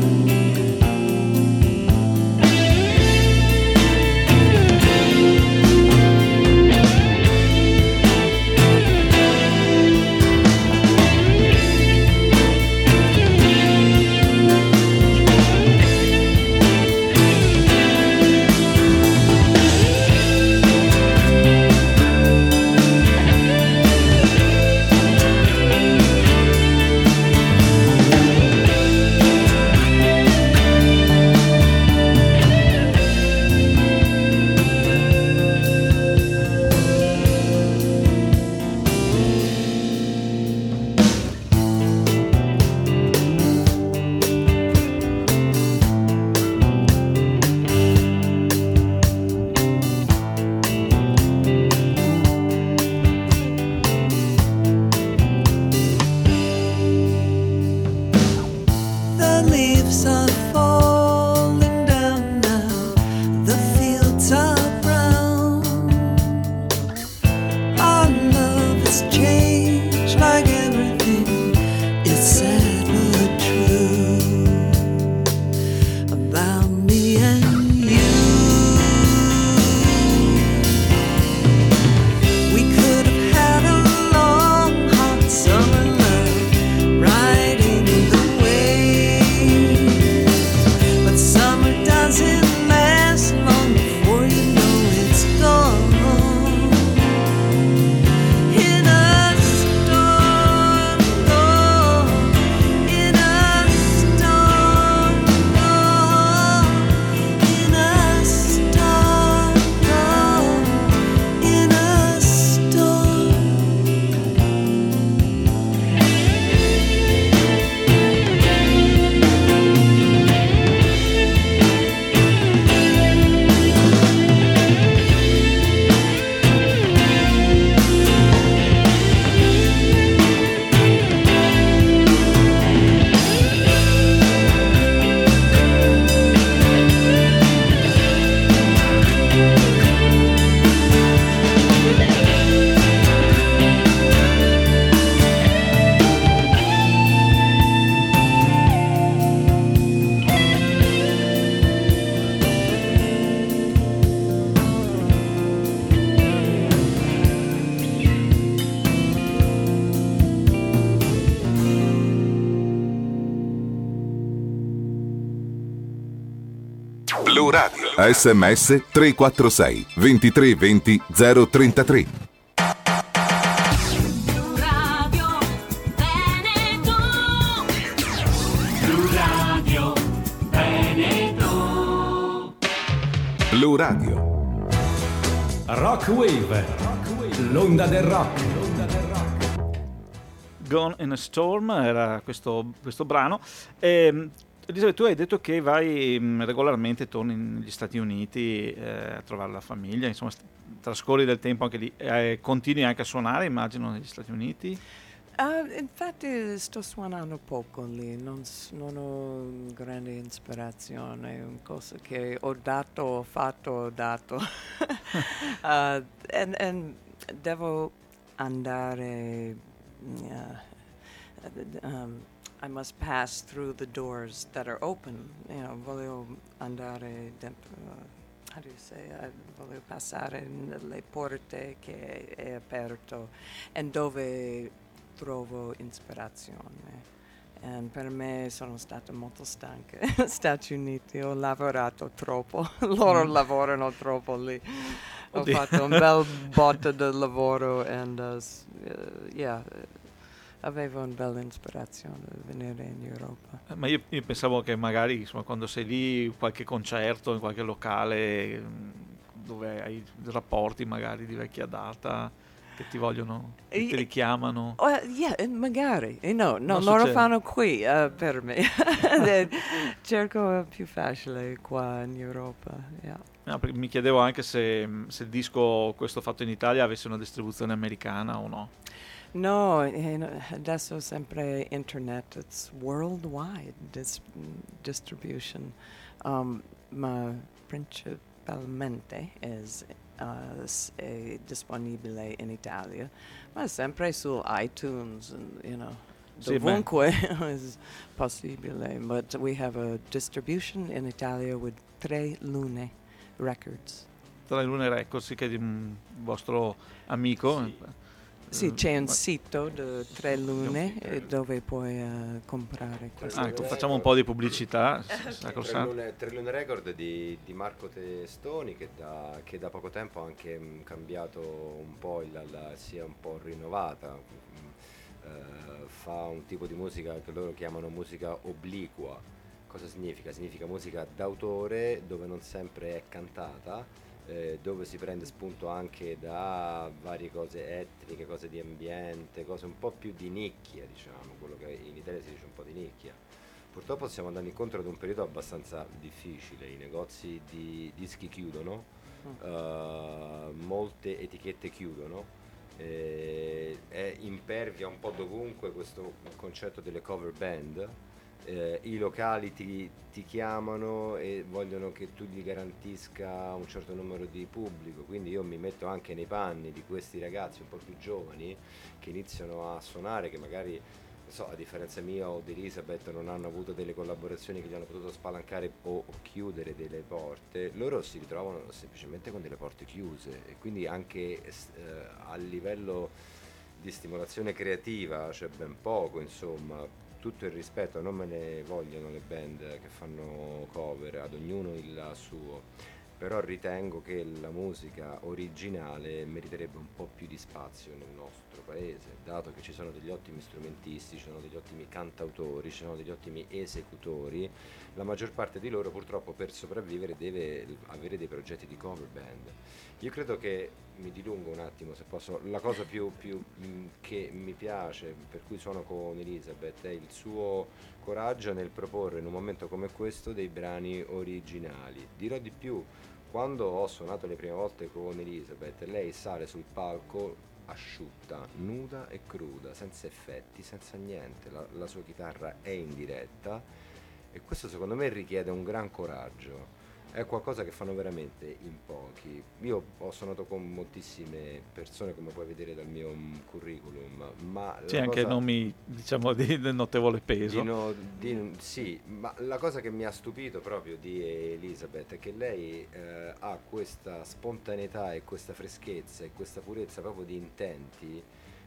The leaves are falling down now, the fields are brown. Our love has changed like everything. It's sad but true about me and you. We could have had a long, hot summer love riding the wave, but summer doesn't last long before you know it's gone. In a storm, in a storm, in a storm, in a storm. Blu Radio. sms tre quattro sei ventitré venti zero trentatré. Radio Veneto. Blu Radio Veneto. Blu Radio. Rock Wave, l'onda del rock. Gone in a Storm era questo, questo brano. E, Elisabeth, tu hai detto che vai mh, regolarmente, torni negli Stati Uniti eh, a trovare la famiglia, insomma st- trascorri del tempo anche lì, eh, continui anche a suonare, immagino, negli Stati Uniti? Uh, infatti sto suonando poco lì, non, s- non ho grande ispirazione, è una cosa che ho dato, ho fatto, ho dato. uh, and, and devo andare, uh, um, I must pass through the doors that are open, you know, voglio andare dentro, uh, how do you say, eh, voglio passare nelle porte che è aperto e dove trovo ispirazione. E per me sono stata molto stanca negli Stati Uniti, ho lavorato troppo, loro Mm. lavorano troppo lì. Ho Oddio. fatto un bel botto di lavoro e uh, s- uh, yeah, avevo una bella ispirazione di venire in Europa. Eh, Ma io, io pensavo che magari insomma, quando sei lì, qualche concerto, in qualche locale mm, dove hai rapporti magari di vecchia data che ti vogliono, che ti E- richiamano. Oh, yeah, eh, magari, eh, no, no, Non loro succede. fanno qui eh, per me. Eh, Cerco eh, più facile qua in Europa. Yeah. No, perché mi chiedevo anche se, se il disco, questo fatto in Italia, avesse una distribuzione americana o no. No, eh, no, adesso sempre internet, it's worldwide dis- distribution, um, ma principalmente is, uh, s- è disponibile in Italia, ma sempre su iTunes, and, you know, Sì, beh. dovunque è possibile. But we have a distribution in Italia with Tre Lune Records. Tra le Lune Records, sì, che è un vostro amico. Sì, Eh, c'è un ma- sito di Tre Lune eh, dove puoi eh, comprare questo. Ah, ecco, facciamo un po' di pubblicità. sacrosanto. Tre Lune, Tre Lune Record di, di Marco Testoni che da, che da poco tempo ha anche mh, cambiato un po', il, la, si è un po' rinnovata, mh, eh, fa un tipo di musica che loro chiamano musica obliqua. Cosa significa? Significa musica d'autore dove non sempre è cantata, eh, dove si prende spunto anche da varie cose etniche, cose di ambiente, cose un po' più di nicchia, diciamo, quello che in Italia si dice un po' di nicchia. Purtroppo stiamo andando incontro ad un periodo abbastanza difficile, i negozi di dischi chiudono, eh, molte etichette chiudono, eh, è impervia un po' dovunque questo concetto delle cover band. Eh, i locali ti, ti chiamano e vogliono che tu gli garantisca un certo numero di pubblico, quindi io mi metto anche nei panni di questi ragazzi un po' più giovani che iniziano a suonare, che magari, non so, a differenza mia o di Elisabeth, non hanno avuto delle collaborazioni che gli hanno potuto spalancare o, o chiudere delle porte. Loro si ritrovano semplicemente con delle porte chiuse e quindi anche eh, a livello di stimolazione creativa c'è ben poco, insomma. Tutto il rispetto, non me ne vogliono le band che fanno cover, ad ognuno il suo, però ritengo che la musica originale meriterebbe un po' più di spazio nel nostro paese, dato che ci sono degli ottimi strumentisti, ci sono degli ottimi cantautori, ci sono degli ottimi esecutori. La maggior parte di loro purtroppo per sopravvivere deve avere dei progetti di cover band. Io credo che, mi dilungo un attimo se posso, la cosa più, più mh, che mi piace, per cui suono con Elisabeth, è il suo coraggio nel proporre in un momento come questo dei brani originali. Dirò di più, quando ho suonato le prime volte con Elisabeth, lei sale sul palco asciutta, nuda e cruda, senza effetti, senza niente, la, la sua chitarra è in diretta e questo secondo me richiede un gran coraggio. È qualcosa che fanno veramente in pochi. Io ho suonato con moltissime persone, come puoi vedere dal mio mm, curriculum, ma C'è la anche cosa- nomi, diciamo, di, del notevole peso. di no- di- sì, ma la cosa che mi ha stupito proprio di Elisabeth è che lei eh, ha questa spontaneità e questa freschezza e questa purezza proprio di intenti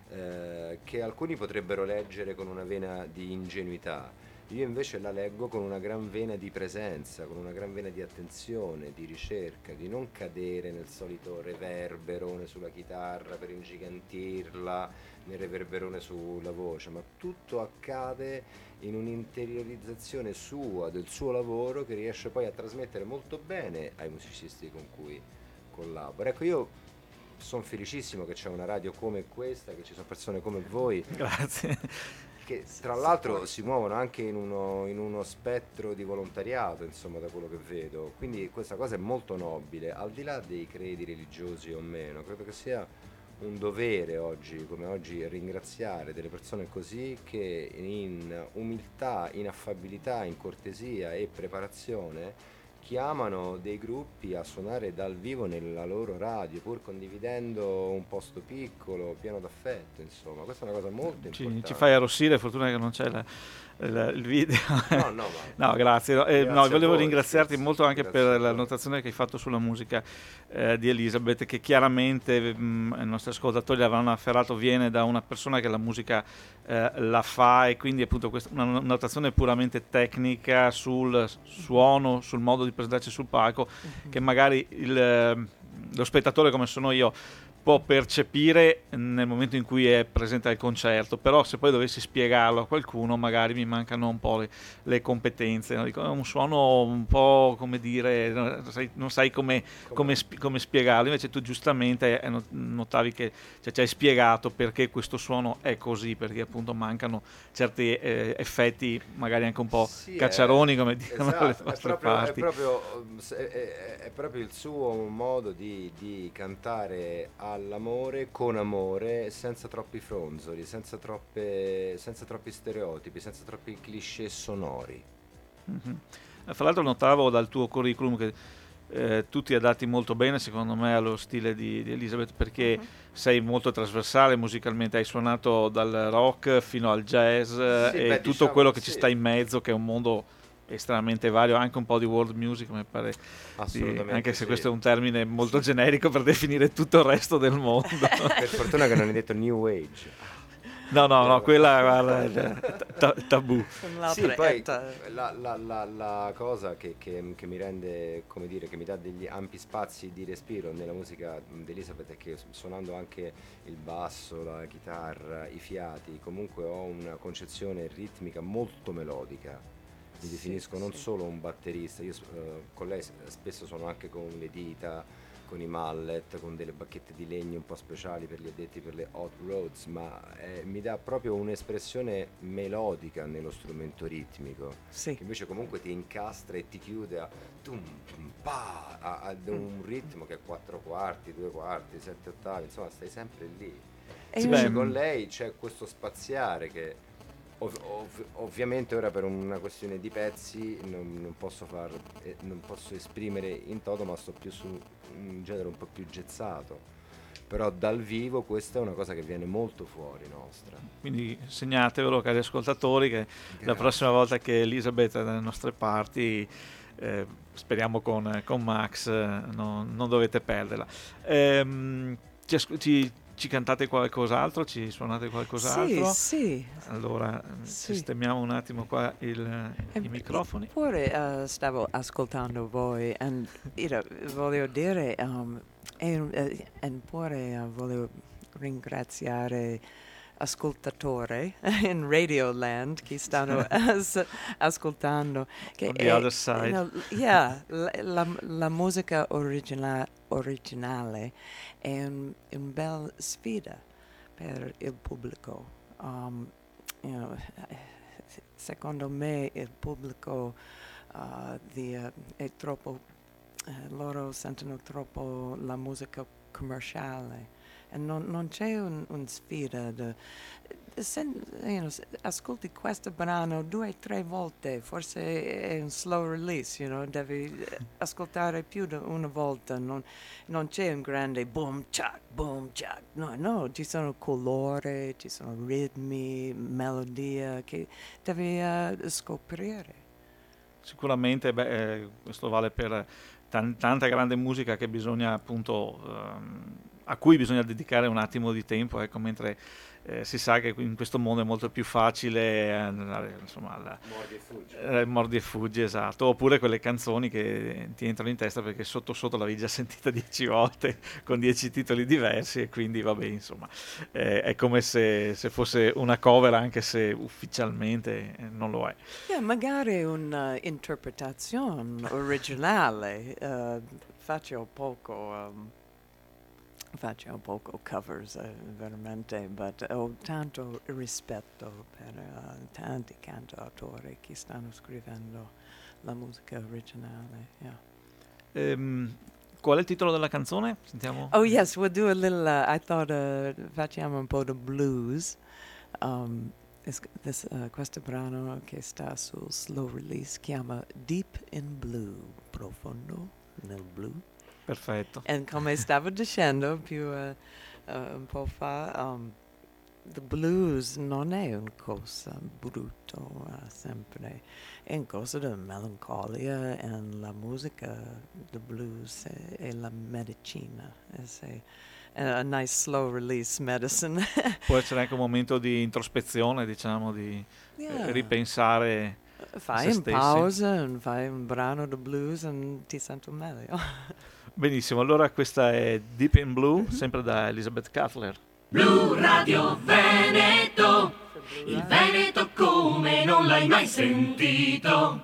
eh, che alcuni potrebbero leggere con una vena di ingenuità. Io invece la leggo con una gran vena di presenza, con una gran vena di attenzione, di ricerca, di non cadere nel solito reverberone sulla chitarra per ingigantirla, nel reverberone sulla voce, ma tutto accade in un'interiorizzazione sua, del suo lavoro, che riesce poi a trasmettere molto bene ai musicisti con cui collabora. Ecco, io sono felicissimo che c'è una radio come questa, che ci sono persone come voi, Grazie. che tra l'altro si muovono anche in uno, in uno spettro di volontariato, insomma, da quello che vedo. Quindi questa cosa è molto nobile, al di là dei credi religiosi o meno. Credo che sia un dovere oggi, come oggi, ringraziare delle persone così che in umiltà, in affabilità, in cortesia e preparazione chiamano dei gruppi a suonare dal vivo nella loro radio, pur condividendo un posto piccolo, pieno d'affetto, insomma. Questa è una cosa molto Ci, importante. ci fai arrossire, fortuna che non c'è la, il, il video. No, no, ma no, grazie. No, eh, grazie no, a volevo voi, ringraziarti grazie, molto anche grazie per a la voi. notazione che hai fatto sulla musica eh, di Elisabeth, che chiaramente mh, i nostri ascoltatori avranno afferrato viene da una persona che la musica eh, la fa, e quindi appunto questa una notazione puramente tecnica sul suono, sul modo di presentarci sul palco, mm-hmm. che magari il, lo spettatore, come sono io, può percepire nel momento in cui è presente al concerto, però se poi dovessi spiegarlo a qualcuno magari mi mancano un po' le, le competenze, no? Dico, è un suono un po', come dire, non sai, non sai come, come, come spiegarlo, invece tu giustamente eh, notavi che cioè, ci hai spiegato perché questo suono è così, perché appunto mancano certi eh, effetti magari anche un po' sì, cacciaroni, è, come dicono esatto, le nostre è proprio, parti. È proprio, è, è, è proprio il suo modo di, di cantare all'amore con amore, senza troppi fronzoli, senza, troppe, senza troppi stereotipi, senza troppi cliché sonori. Mm-hmm. Fra l'altro notavo dal tuo curriculum che eh, tu ti adatti molto bene, secondo me, allo stile di, di Elisabeth, perché uh-huh. sei molto trasversale musicalmente, hai suonato dal rock fino al jazz sì, e beh, tutto diciamo, quello che sì. ci sta in mezzo, che è un mondo estremamente vario, anche un po' di world music, mi pare, assolutamente di, anche se sì. questo è un termine molto generico per definire tutto il resto del mondo. Per fortuna che non hai detto new age. No, no, no, quella guarda, t- tabù. Sì, poi la, la, la, la cosa che, che, che mi rende, come dire, che mi dà degli ampi spazi di respiro nella musica di Elisabeth è che suonando anche il basso, la chitarra, i fiati, comunque ho una concezione ritmica molto melodica. Mi definisco sì, non sì. solo un batterista, io uh, con lei spesso sono anche con le dita, con i mallet, con delle bacchette di legno un po' speciali per gli addetti per le hot roads, ma eh, mi dà proprio un'espressione melodica nello strumento ritmico, sì. che invece comunque ti incastra e ti chiude a tum, tum, pa, a, ad un ritmo che è quattro quarti, due quarti, sette ottavi, insomma stai sempre lì. E sì, invece con lei c'è questo spaziare che Ov- ov- ovviamente ora per una questione di pezzi non, non posso far eh, non posso esprimere in toto, ma sto più su un genere un po' più jazzato, però dal vivo questa è una cosa che viene molto fuori nostra, quindi segnatevelo, cari ascoltatori, che Grazie. La prossima volta che Elisabeth è dalle nostre parti, eh, speriamo con, con Max, eh, no, non dovete perderla. ehm, ci, ci Ci cantate qualcos'altro? Ci suonate qualcos'altro? Sì, sì. Allora, sì. sistemiamo un attimo qua il, e, i microfoni. Pure uh, stavo ascoltando voi e you know, voglio dire, um, e, uh, e pure uh, voglio ringraziare ascoltatori in Radioland che stanno as- ascoltando. Che On the è, other side. You know, yeah, la, la, la musica origina- originale è un, un bel sfida per il pubblico. Um, you know, secondo me il pubblico uh, di, uh, è troppo, uh, loro sentono troppo la musica commerciale. E non, non c'è un, un sfida de, sen, you know, ascolti questo brano due o tre volte, forse è un slow release, you know, devi ascoltare più di una volta, non, non c'è un grande boom chuck boom chuck, no, no, ci sono colori, ci sono ritmi, melodia che devi uh, scoprire. Sicuramente, beh, eh, questo vale per tan- tanta grande musica che bisogna appunto um, a cui bisogna dedicare un attimo di tempo, ecco, mentre eh, si sa che in questo mondo è molto più facile andare, insomma, alla, mordi e fuggi. Eh, mordi e fuggi, esatto, oppure quelle canzoni che ti entrano in testa perché sotto sotto l'avevi già sentita dieci volte con dieci titoli diversi, e quindi vabbè, insomma, eh, è come se, se fosse una cover, anche se ufficialmente non lo è. Yeah, magari un'interpretazione originale, uh, faccio poco... Um, Faccio poco covers, eh, veramente, but ho tanto rispetto per uh, tanti cantautori che stanno scrivendo la musica originale. Yeah. Um, qual è il titolo della canzone? Sentiamo. Oh yes, we'll do a little, uh, I thought uh, facciamo un po' di blues. Um, this, this, uh, questo brano che sta sul slow release chiama Deep in Blue, profondo nel blu. Perfetto. E come stavo dicendo più uh, uh, un po' fa, um, the blues non è una cosa brutta, uh, sempre è una cosa di melancolia, e la musica, the blues è, è la medicina, è a nice slow release medicine. Può essere anche un momento di introspezione, diciamo, di Yeah. eh, ripensare Fai se in stessi. pausa e fai un brano di blues e ti sento meglio. Benissimo, allora questa è Deep in Blue, sempre da Elizabeth Cutler. Blu Radio Veneto, il Veneto come non l'hai mai sentito.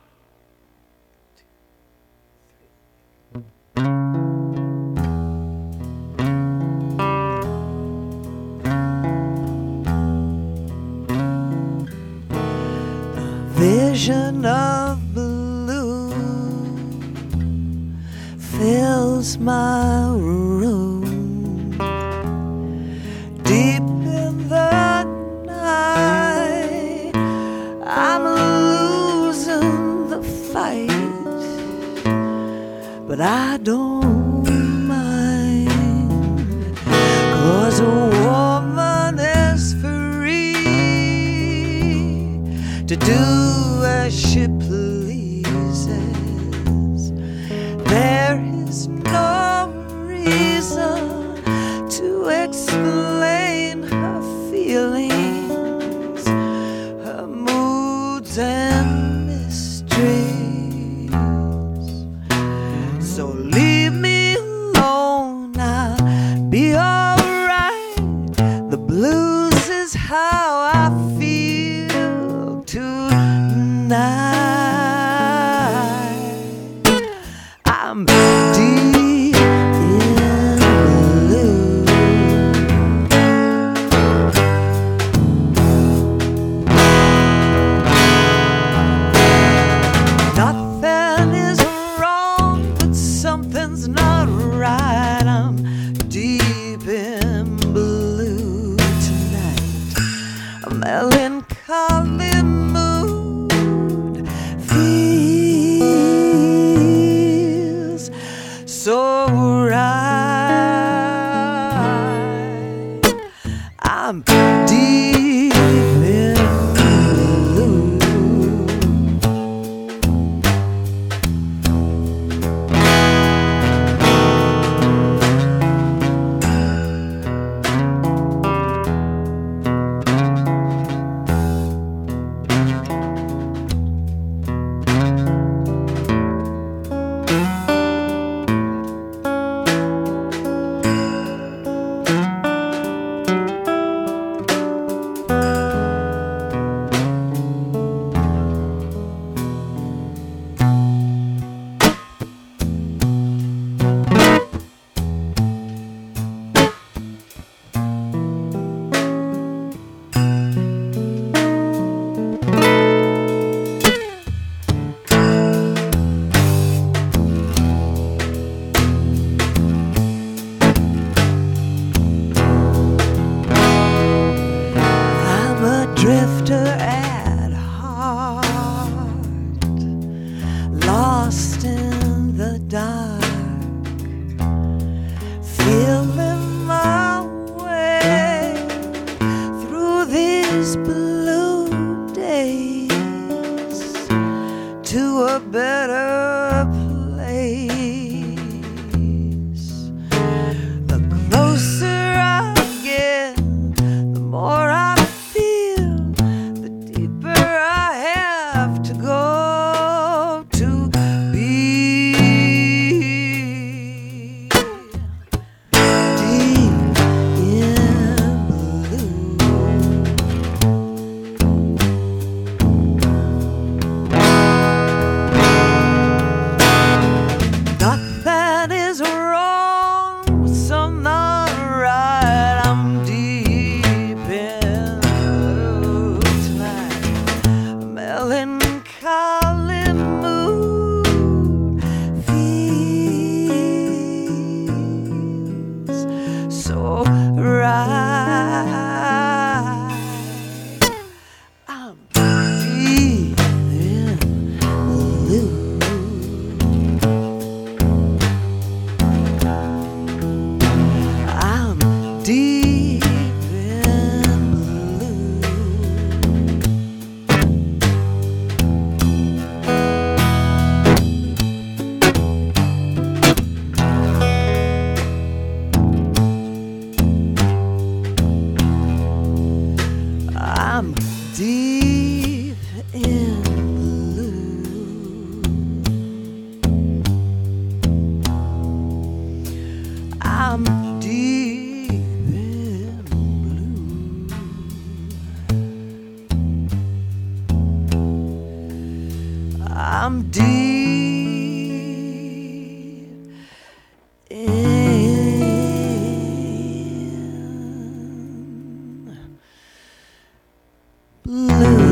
Vision of blue fills my room. Deep in the night, I'm losing the fight, but I don't mind, 'cause a woman is free to do as she pleases. There is no reason to explain her feelings, her moods and mysteries. So leave me alone, I'll be alright. The blues is how I feel tonight. I'm deep in blue. Nothing is wrong, but something's not right. I'm deep in blue tonight. A melancholy mood feels so right. I'm deep in blue. I'm deep in blue. I'm deep in blue.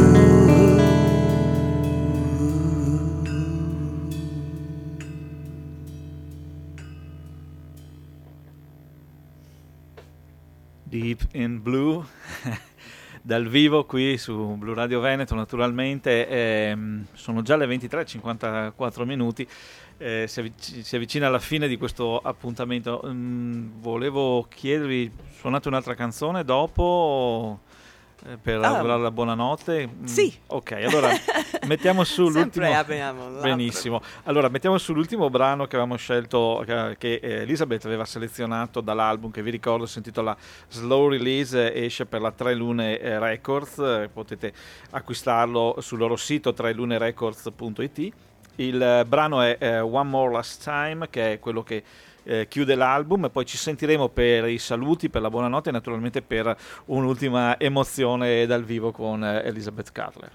Deep in Blue dal vivo qui su Blu Radio Veneto, naturalmente. Ehm, sono già le ventitré e cinquantaquattro minuti, eh, si, avvic- si avvicina alla fine di questo appuntamento. Mm, volevo chiedervi, suonate un'altra canzone dopo eh, per Ah. augurare la buonanotte? Mm, Sì. Ok, allora mettiamo su l'ultimo. Sempre abbiamo l'altro. Benissimo. Allora mettiamo sull'ultimo brano che avevamo scelto, che, che eh, Elisabeth aveva selezionato dall'album che vi ricordo si intitola Slow Release, eh, esce per la Tre Lune eh, Records, eh, potete acquistarlo sul loro sito tre lune records punto it. Il eh, brano è eh, One More Last Time, che è quello che eh, chiude l'album, e poi ci sentiremo per i saluti, per la buonanotte e naturalmente per un'ultima emozione dal vivo con eh, Elizabeth Cutler.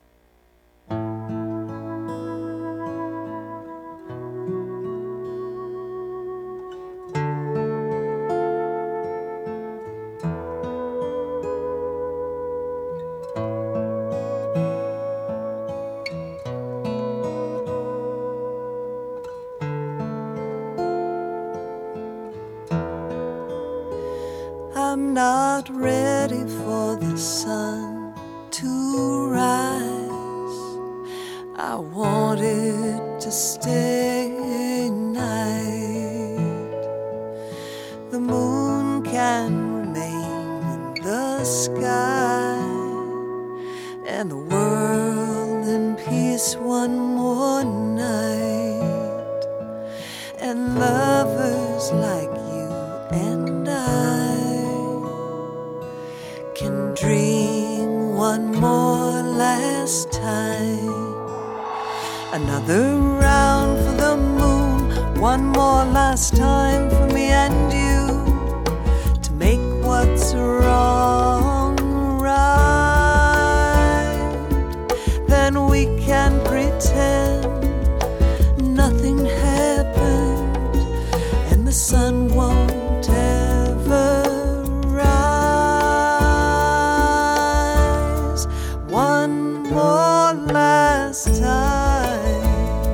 I'm not ready for the sun to rise. I want it to stay night. The moon can remain in the sky, and the world in peace one more night. And lovers like you and I can dream one more last time. Another round for the moon, one more last time for me and you, to make what's wrong right. Then we can pretend nothing happened, and the sun won't ever rise. One more last time,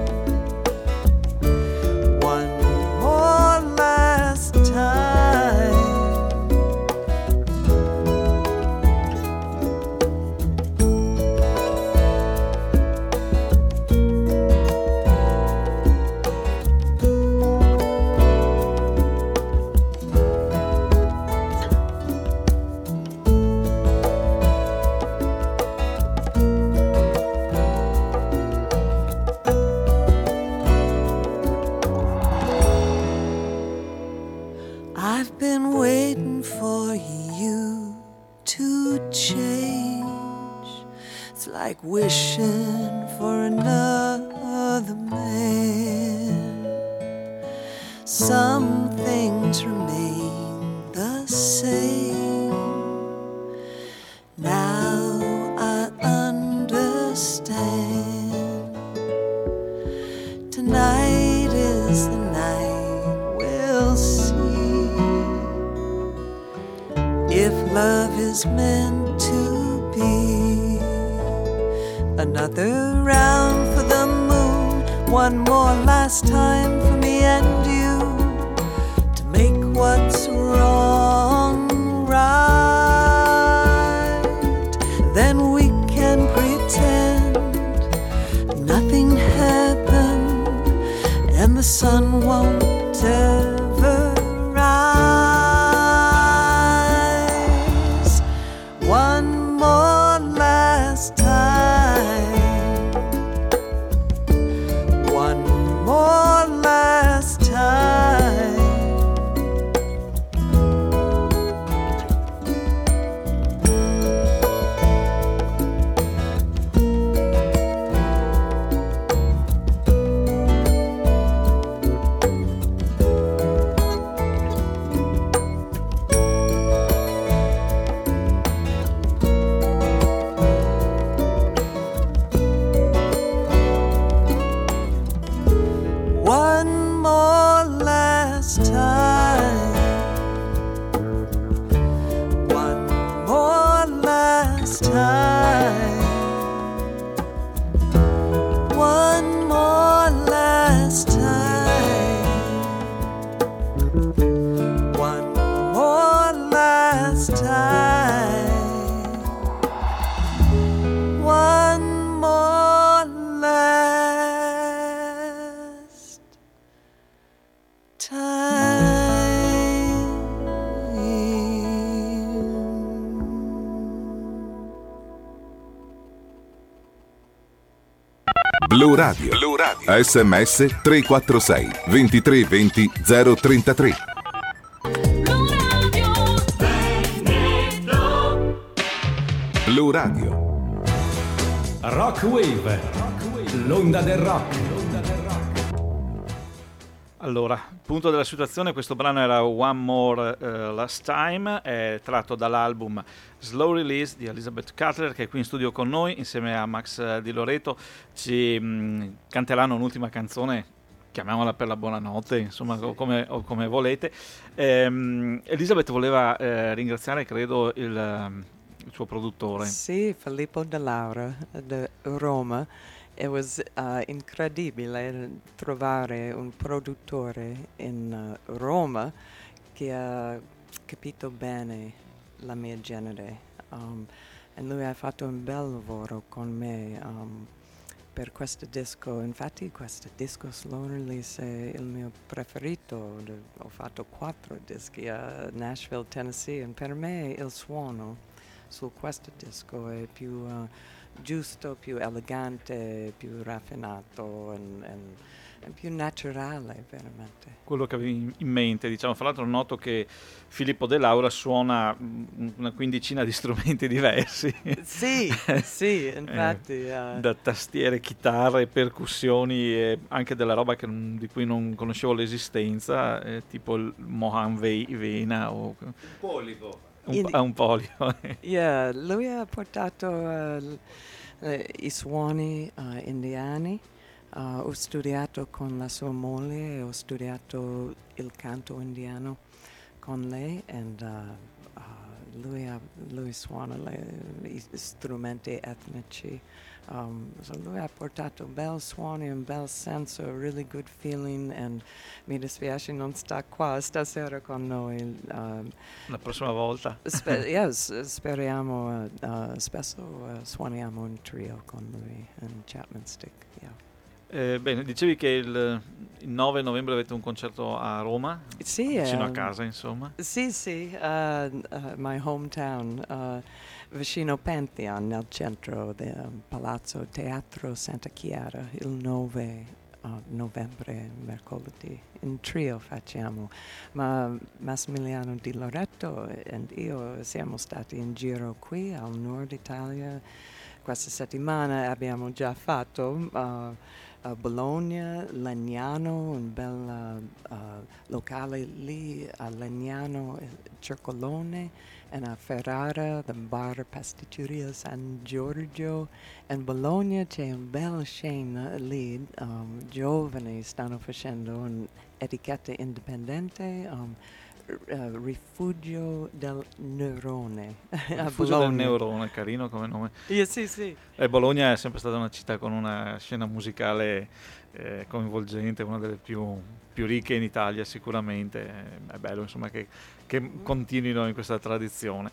one more last time. I've been waiting for you to change. It's like wishing for another man. Some things remain the same. Now I understand. Tonight is the night we'll see if love is meant to be. Another round for the moon, one more last time for me and you, to make what's wrong right. Then we can pretend nothing happened, and the sun won't ever rise. One more last time, one more last time. One more last time. One more last Blu Radio. Blu Radio. S M S tre quattro sei ventitré venti zero trentatré. Blu Radio. Rock Wave, l'onda del rock. Allora, punto della situazione, questo brano era One More uh, Last Time, è tratto dall'album Slow Release di Elizabeth Cutler, che è qui in studio con noi insieme a Max Di Loreto. Ci mh, canteranno un'ultima canzone, chiamiamola per la buonanotte, insomma, o come, o come volete. Ehm, Elizabeth voleva eh, ringraziare, credo, il, il suo produttore. Sì, Filippo De Laura di Roma. It was uh, incredibile trovare un produttore in uh, Roma che ha capito bene la mia genere. Um, e lui ha fatto un bel lavoro con me um, per questo disco. Infatti questo disco Slow Release è il mio preferito. Ho fatto quattro dischi a Nashville, Tennessee, e per me il suono su questo disco è più... Uh, giusto, più elegante, più raffinato e più naturale, veramente. Quello che avevi in mente, diciamo. Fra l'altro noto che Filippo De Laura suona una quindicina di strumenti diversi. Sì, sì, infatti. eh, uh, da tastiere, chitarre, percussioni e anche della roba che non, di cui non conoscevo l'esistenza, eh, tipo il Mohan Ve- Vena o... Un polipo. Un, a un polio. Yeah, lui ha portato uh, l- i suoni uh, indiani. Uh, ho studiato con la sua moglie e ho studiato il canto indiano con lei e uh, uh, lui, ha, lui suona le, i strumenti etnici. Um, so lui ha portato bel suoni, un bel senso, really good feeling, and mi dispiace non sta qua stasera con noi. Um, La prossima volta. Spe- yes, speriamo, uh, uh, spesso uh, suoniamo un trio con lui in Chapman Stick. Yeah. Eh, bene, dicevi che il, il nove novembre avete un concerto a Roma, Sì, vicino um, a casa, insomma. Sì, sì, uh, uh, my hometown, uh, vicino Pantheon, nel centro del um, Palazzo Teatro Santa Chiara, il nove uh, novembre, mercoledì. In trio facciamo, ma Massimiliano Di Loreto e io siamo stati in giro qui al nord Italia. Questa settimana abbiamo già fatto uh, a Bologna, Legnano, un bel uh, locale lì a Legnano, Circolone, e a Ferrara, the bar Pasticceria San Giorgio. In Bologna c'è un bel scena lì, um, giovani stanno facendo un'etichetta indipendente, um, Uh, Rifugio del Neurone. Rifugio del Neurone, carino come nome. Yeah, sì, sì. E Bologna è sempre stata una città con una scena musicale eh, coinvolgente, una delle più, più ricche in Italia sicuramente. È bello insomma che, che continuino in questa tradizione.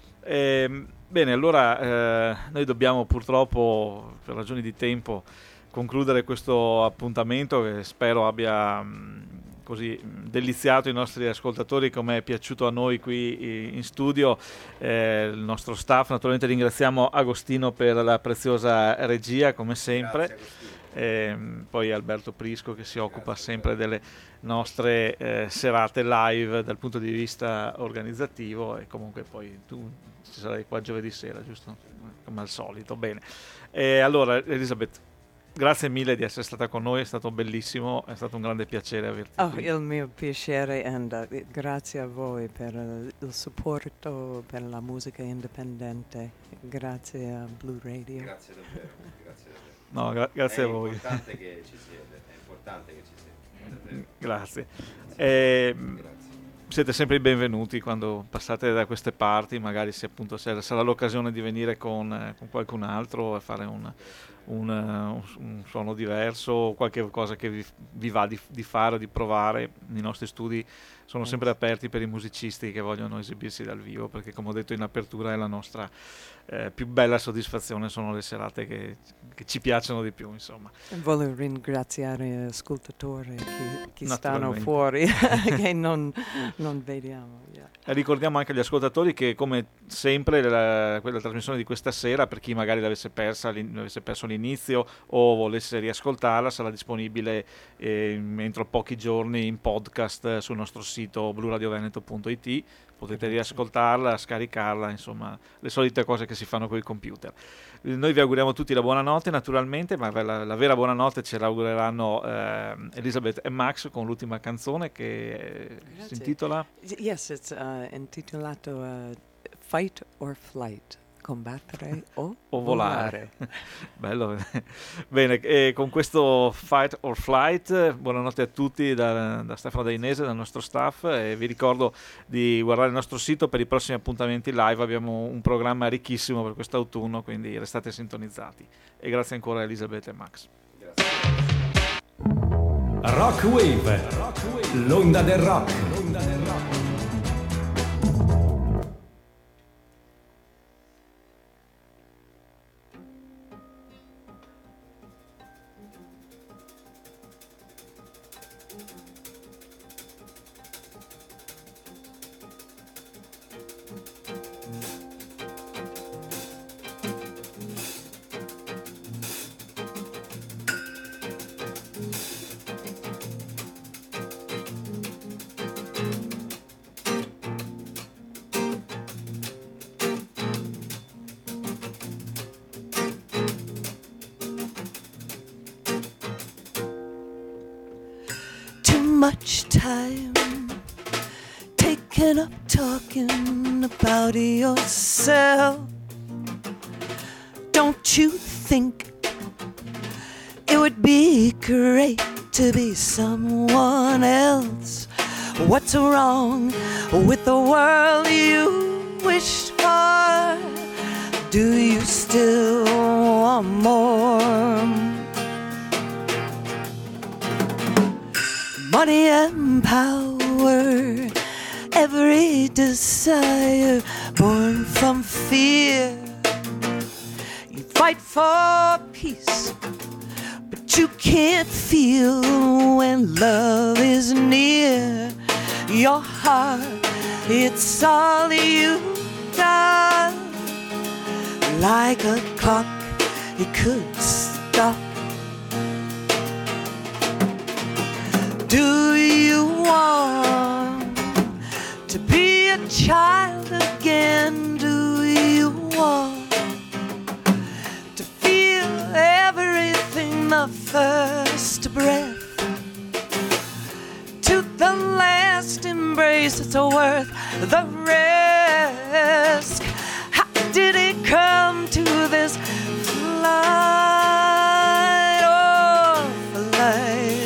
E, bene, allora eh, noi dobbiamo purtroppo, per ragioni di tempo, concludere questo appuntamento che spero abbia... Mh, così deliziato i nostri ascoltatori come è piaciuto a noi qui in studio, eh, il nostro staff. Naturalmente ringraziamo Agostino per la preziosa regia come sempre. E poi Alberto Prisco che si occupa Grazie, sempre delle nostre eh, serate live dal punto di vista organizzativo, e comunque poi tu ci sarai qua giovedì sera, giusto? Come al solito. Bene, e allora Elisabeth, grazie mille di essere stata con noi, è stato bellissimo, è stato un grande piacere averti Oh, qui. il mio piacere, e uh, grazie a voi per uh, il supporto per la musica indipendente. Grazie a Blu Radio. Grazie davvero, grazie davvero. No, gra- grazie è a voi. È importante che ci siete, è importante che ci siete. Davvero. Grazie. Grazie. E, Grazie. siete sempre i benvenuti quando passate da queste parti, magari se appunto se sarà l'occasione di venire con, eh, con qualcun altro e fare un, un, uh, un suono diverso, qualche cosa che vi, vi va di, di fare, di provare. I nostri studi sono sempre aperti per i musicisti che vogliono esibirsi dal vivo, perché come ho detto in apertura è la nostra eh, più bella soddisfazione, sono le serate che, che ci piacciono di più, insomma. Voglio ringraziare ascoltatori che, che stanno Naturalmente. fuori che non, non vediamo. Yeah. E ricordiamo anche agli ascoltatori che come sempre la, quella trasmissione di questa sera, per chi magari l'avesse persa, l'avesse perso l'inizio o volesse riascoltarla, sarà disponibile eh, entro pochi giorni in podcast sul nostro sito blu radio veneto punto it. Potete riascoltarla, scaricarla, insomma le solite cose che si fanno con i computer. Noi vi auguriamo tutti la buonanotte naturalmente, ma la, la vera buonanotte ce l'augureranno eh, Elisabeth e Max con l'ultima canzone che eh, si intitola Yes, it's uh, intitolato uh, Fight or Flight. Combattere o, o volare. Bello. Bene, e con questo Fight or Flight, buonanotte a tutti da, da Stefano Dainese, dal nostro staff, e vi ricordo di guardare il nostro sito per i prossimi appuntamenti live. Abbiamo un programma ricchissimo per quest'autunno, quindi restate sintonizzati. E grazie ancora a Elisabeth e Max. Rock Wave, l'onda del rock. Much time taken up talking about yourself. Don't you think it would be great to be someone else? What's wrong with the world you wished for? Do you still want more? Money and power, every desire born from fear. You fight for peace, but you can't feel when love is near. Your heart, it's all you got. Like a clock, it could stop. Do you want to be a child again? Do you want to feel everything the first breath? To the last embrace, it's worth the risk. How did it come to this flight or flight?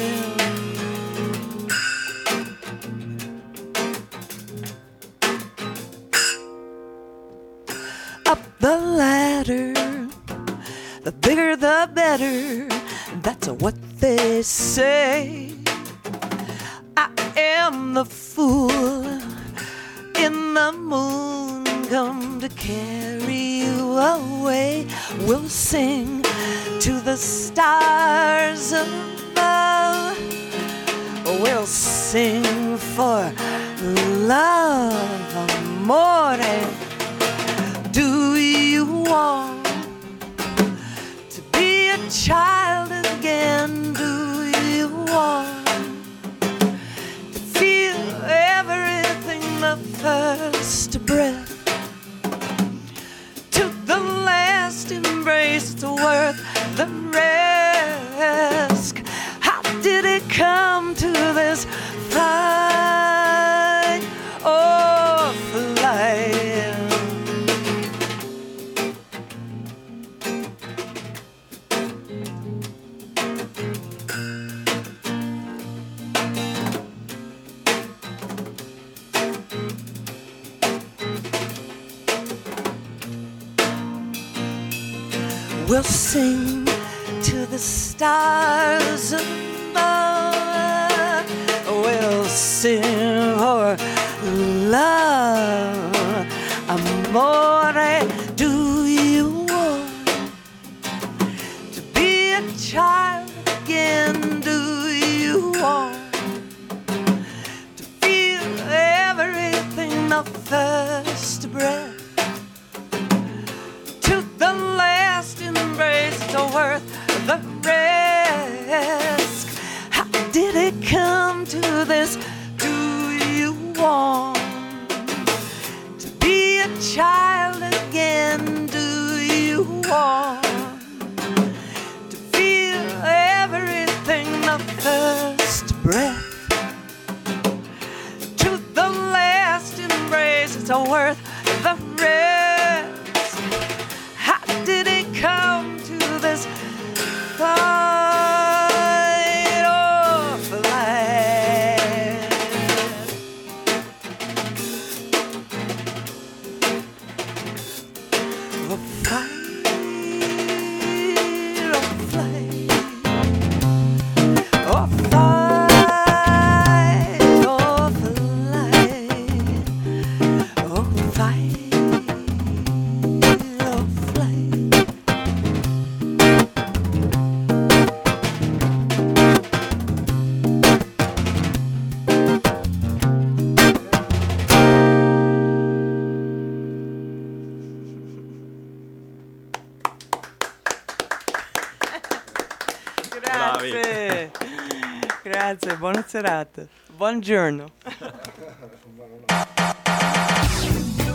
The ladder, the bigger the better, that's what they say. I am the fool in the moon, come to carry you away. We'll sing to the stars above. We'll sing for love, amore. Do you want to be a child again? Do you want to feel everything the first breath? To the last embrace, it's worth the risk. How did it come to this fight or flight? We'll sing stars above will sing for love. Amore, do you want to be a child again? Do you want to feel everything, the first breath to the last embrace, the worth, the risk? How did it come to this? Do you want to be a child again? Do you want to feel everything, the first breath to the last embrace, it's a worth the risk? How did it come to this fight or flight? A fight or flight? Or fight or flight? Or fight or flight? Grazie. Grazie, buona serata. Buongiorno.